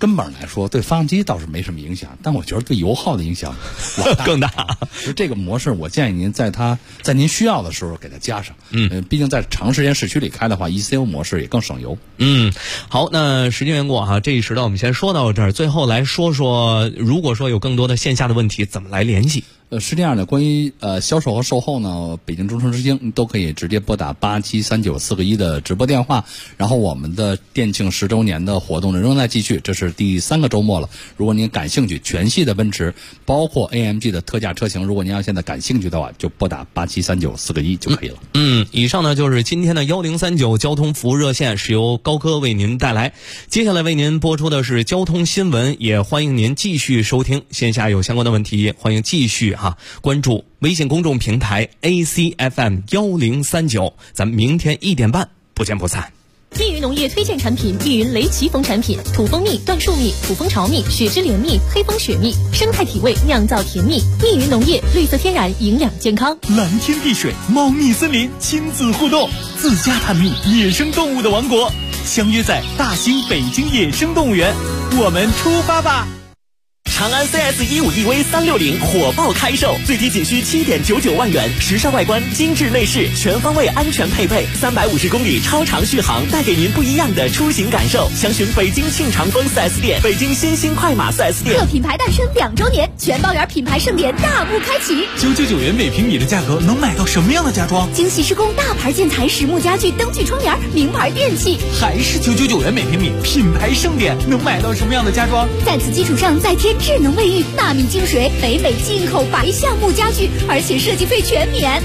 根本来说对发动机倒是没什么影响，但我觉得对油耗的影响更大。 就这个模式，我建议您在您需要的时候给它加上。毕竟在长时间市区里开的话 ，ECU 模式也更省油。 好，那时间缘故哈，这一时段我们先说到这儿。最后来说说，如果说有更多的线下的问题，怎么来联系？ 是这样的，关于销售和售后呢，北京中城之星都可以直接拨打873941的直播电话。然后我们的店庆10周年的活动呢仍在继续，这是第3个周末了。如果您感兴趣，全系的奔驰，包括 AMG 的特价车型，如果您要现在感兴趣的话，就拨打873941就可以了。 以上呢就是今天的1039交通服务热线，是由高哥为您带来。接下来为您播出的是交通新闻，也欢迎您继续收听。线下有相关的问题，欢迎继续关注微信公众平台 ACFM1039，咱们明天1点半不见不散。 密云农业推荐产品：密云雷奇蜂产品，土蜂蜜、椴树蜜、土蜂巢蜜、雪之莲蜜、黑蜂雪蜜，生态体味，酿造甜蜜。密云农业，绿色天然，营养健康。 蓝天碧水，猫蜜森林，亲子互动，自家探秘野生动物的王国，相约在大兴北京野生动物园，我们出发吧！ 长安 CS15EV 360火爆开售，最低仅需7.99万元，时尚外观，精致内饰，全方位安全配备，350公里超长续航，带给您不一样的出行感受。详询北京庆长丰 4S 店、北京新兴快马 4S 店。 特品牌诞生2周年，全包圆品牌盛典大幕开启。 999元每平米的价格能买到什么样的家装？ 精细施工，大牌建材，实木家具，灯具窗帘，名牌电器。 还是999元每平米，品牌盛典能买到什么样的家装？ 在此基础上再添智能卫浴、纳米净水，北美进口白橡木家具，而且设计费全免。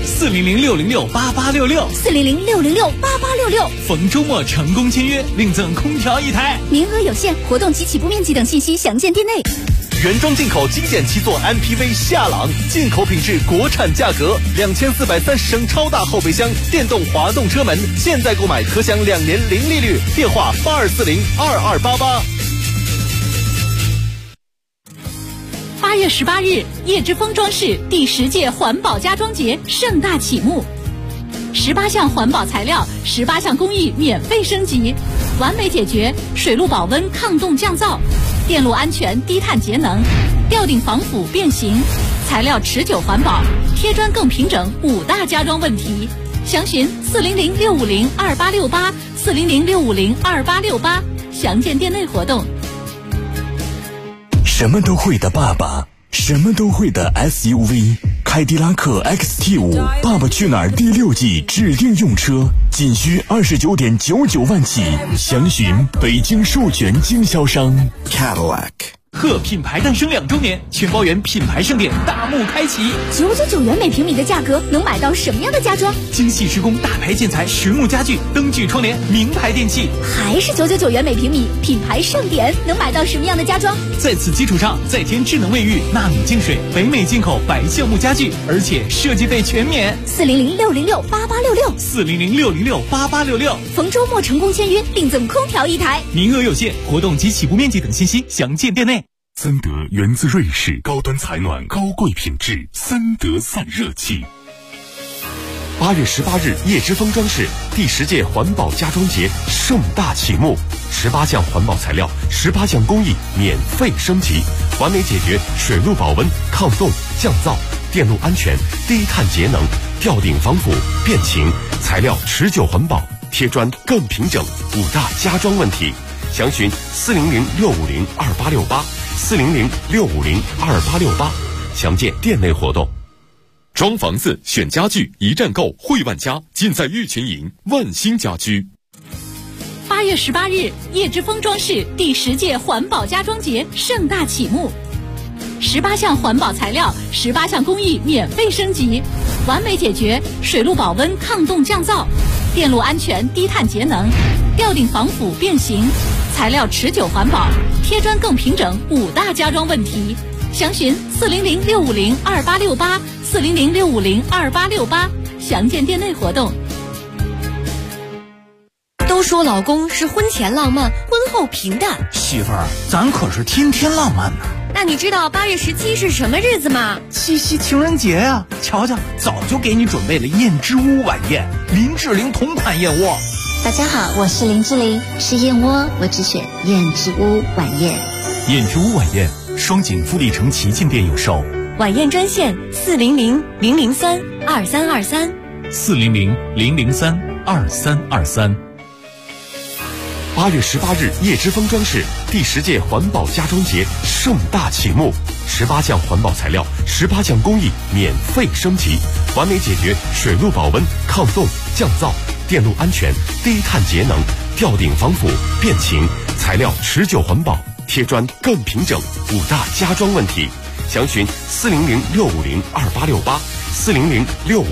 400-606-8866，400-606-8866。逢周末成功签约，另赠空调1台， 名额有限，活动及起步面积等信息详见店内。 原装进口经典7座 MPV 夏朗，进口品质，国产价格，2430升超大后备箱，电动滑动车门，现在购买可享2年零利率。电话82402288。 8月18日，叶之峰装饰第10届环保家装节盛大启幕，18项环保材料，18项工艺免费升级，完美解决水路保温、抗冻降噪，电路安全、低碳节能，吊顶防腐变形，材料持久环保，贴砖更平整，5大家装问题。详询400-650-2868，400-650-2868，详见店内活动。 什么都会的爸爸，什么都会的 SUV， 凯迪拉克 XT5 爸爸去哪儿第6季指定用车，仅需29.99万起，详询北京授权经销商 Cadillac。 贺品牌诞生2周年，全包圆品牌盛典大幕开启。 999元每平米的价格能买到什么样的家装？ 精细施工，大牌建材，实木家具，灯具窗帘，名牌电器。 还是999元每平米，品牌盛典能买到什么样的家装？ 在此基础上再添智能卫浴、纳米净水，北美进口白橡木家具，而且设计费全免。 400-606-8866，400-606-8866。逢周末成功签约，另赠空调1台， 名额有限，活动及起步面积等信息详见店内。 森德源自瑞士，高端采暖，高贵品质，森德散热器。 8月18日，叶之峰装饰第10届环保家装节盛大启幕，18项环保材料，18项工艺免费升级，完美解决水路保温、抗冻、降噪，电路安全，低碳节能，吊顶防腐变形，材料持久环保，贴砖更平整，5大家装问题。详询400-650-2868，400-650-2868，详见店内活动。 装房子选家具，一站购汇万家，尽在玉群营万兴家居。 8月18日，叶之峰装饰第10届环保家装节盛大启幕，18项环保材料，18项工艺免费升级，完美解决水路保温、抗冻降噪，电路安全、低碳节能，吊顶防腐变形，材料持久环保，贴砖更平整，5大家装问题。详询400-650-2868，400-650-2868，详见店内活动。 都说老公是婚前浪漫，婚后平淡。 媳妇儿，咱可是天天浪漫呢。 那你知道8月17是什么日子吗？ 七夕情人节呀！瞧瞧，早就给你准备了燕之屋晚宴，林志玲同款燕窝。 大家好，我是林志玲，吃燕窝我只选燕之屋晚宴。 燕之屋晚宴，双井富力城旗舰店有售。 晚宴专线400-003-2323。 400-003-2323。 8月18日，叶之峰装饰第10届环保家装节盛大启幕，18项环保材料，18项工艺免费升级，完美解决水路保温、抗冻、降噪、电路安全、低碳节能、吊顶防腐、变形，材料持久环保，贴砖更平整，5大家装问题。详询400-650-2868，400-650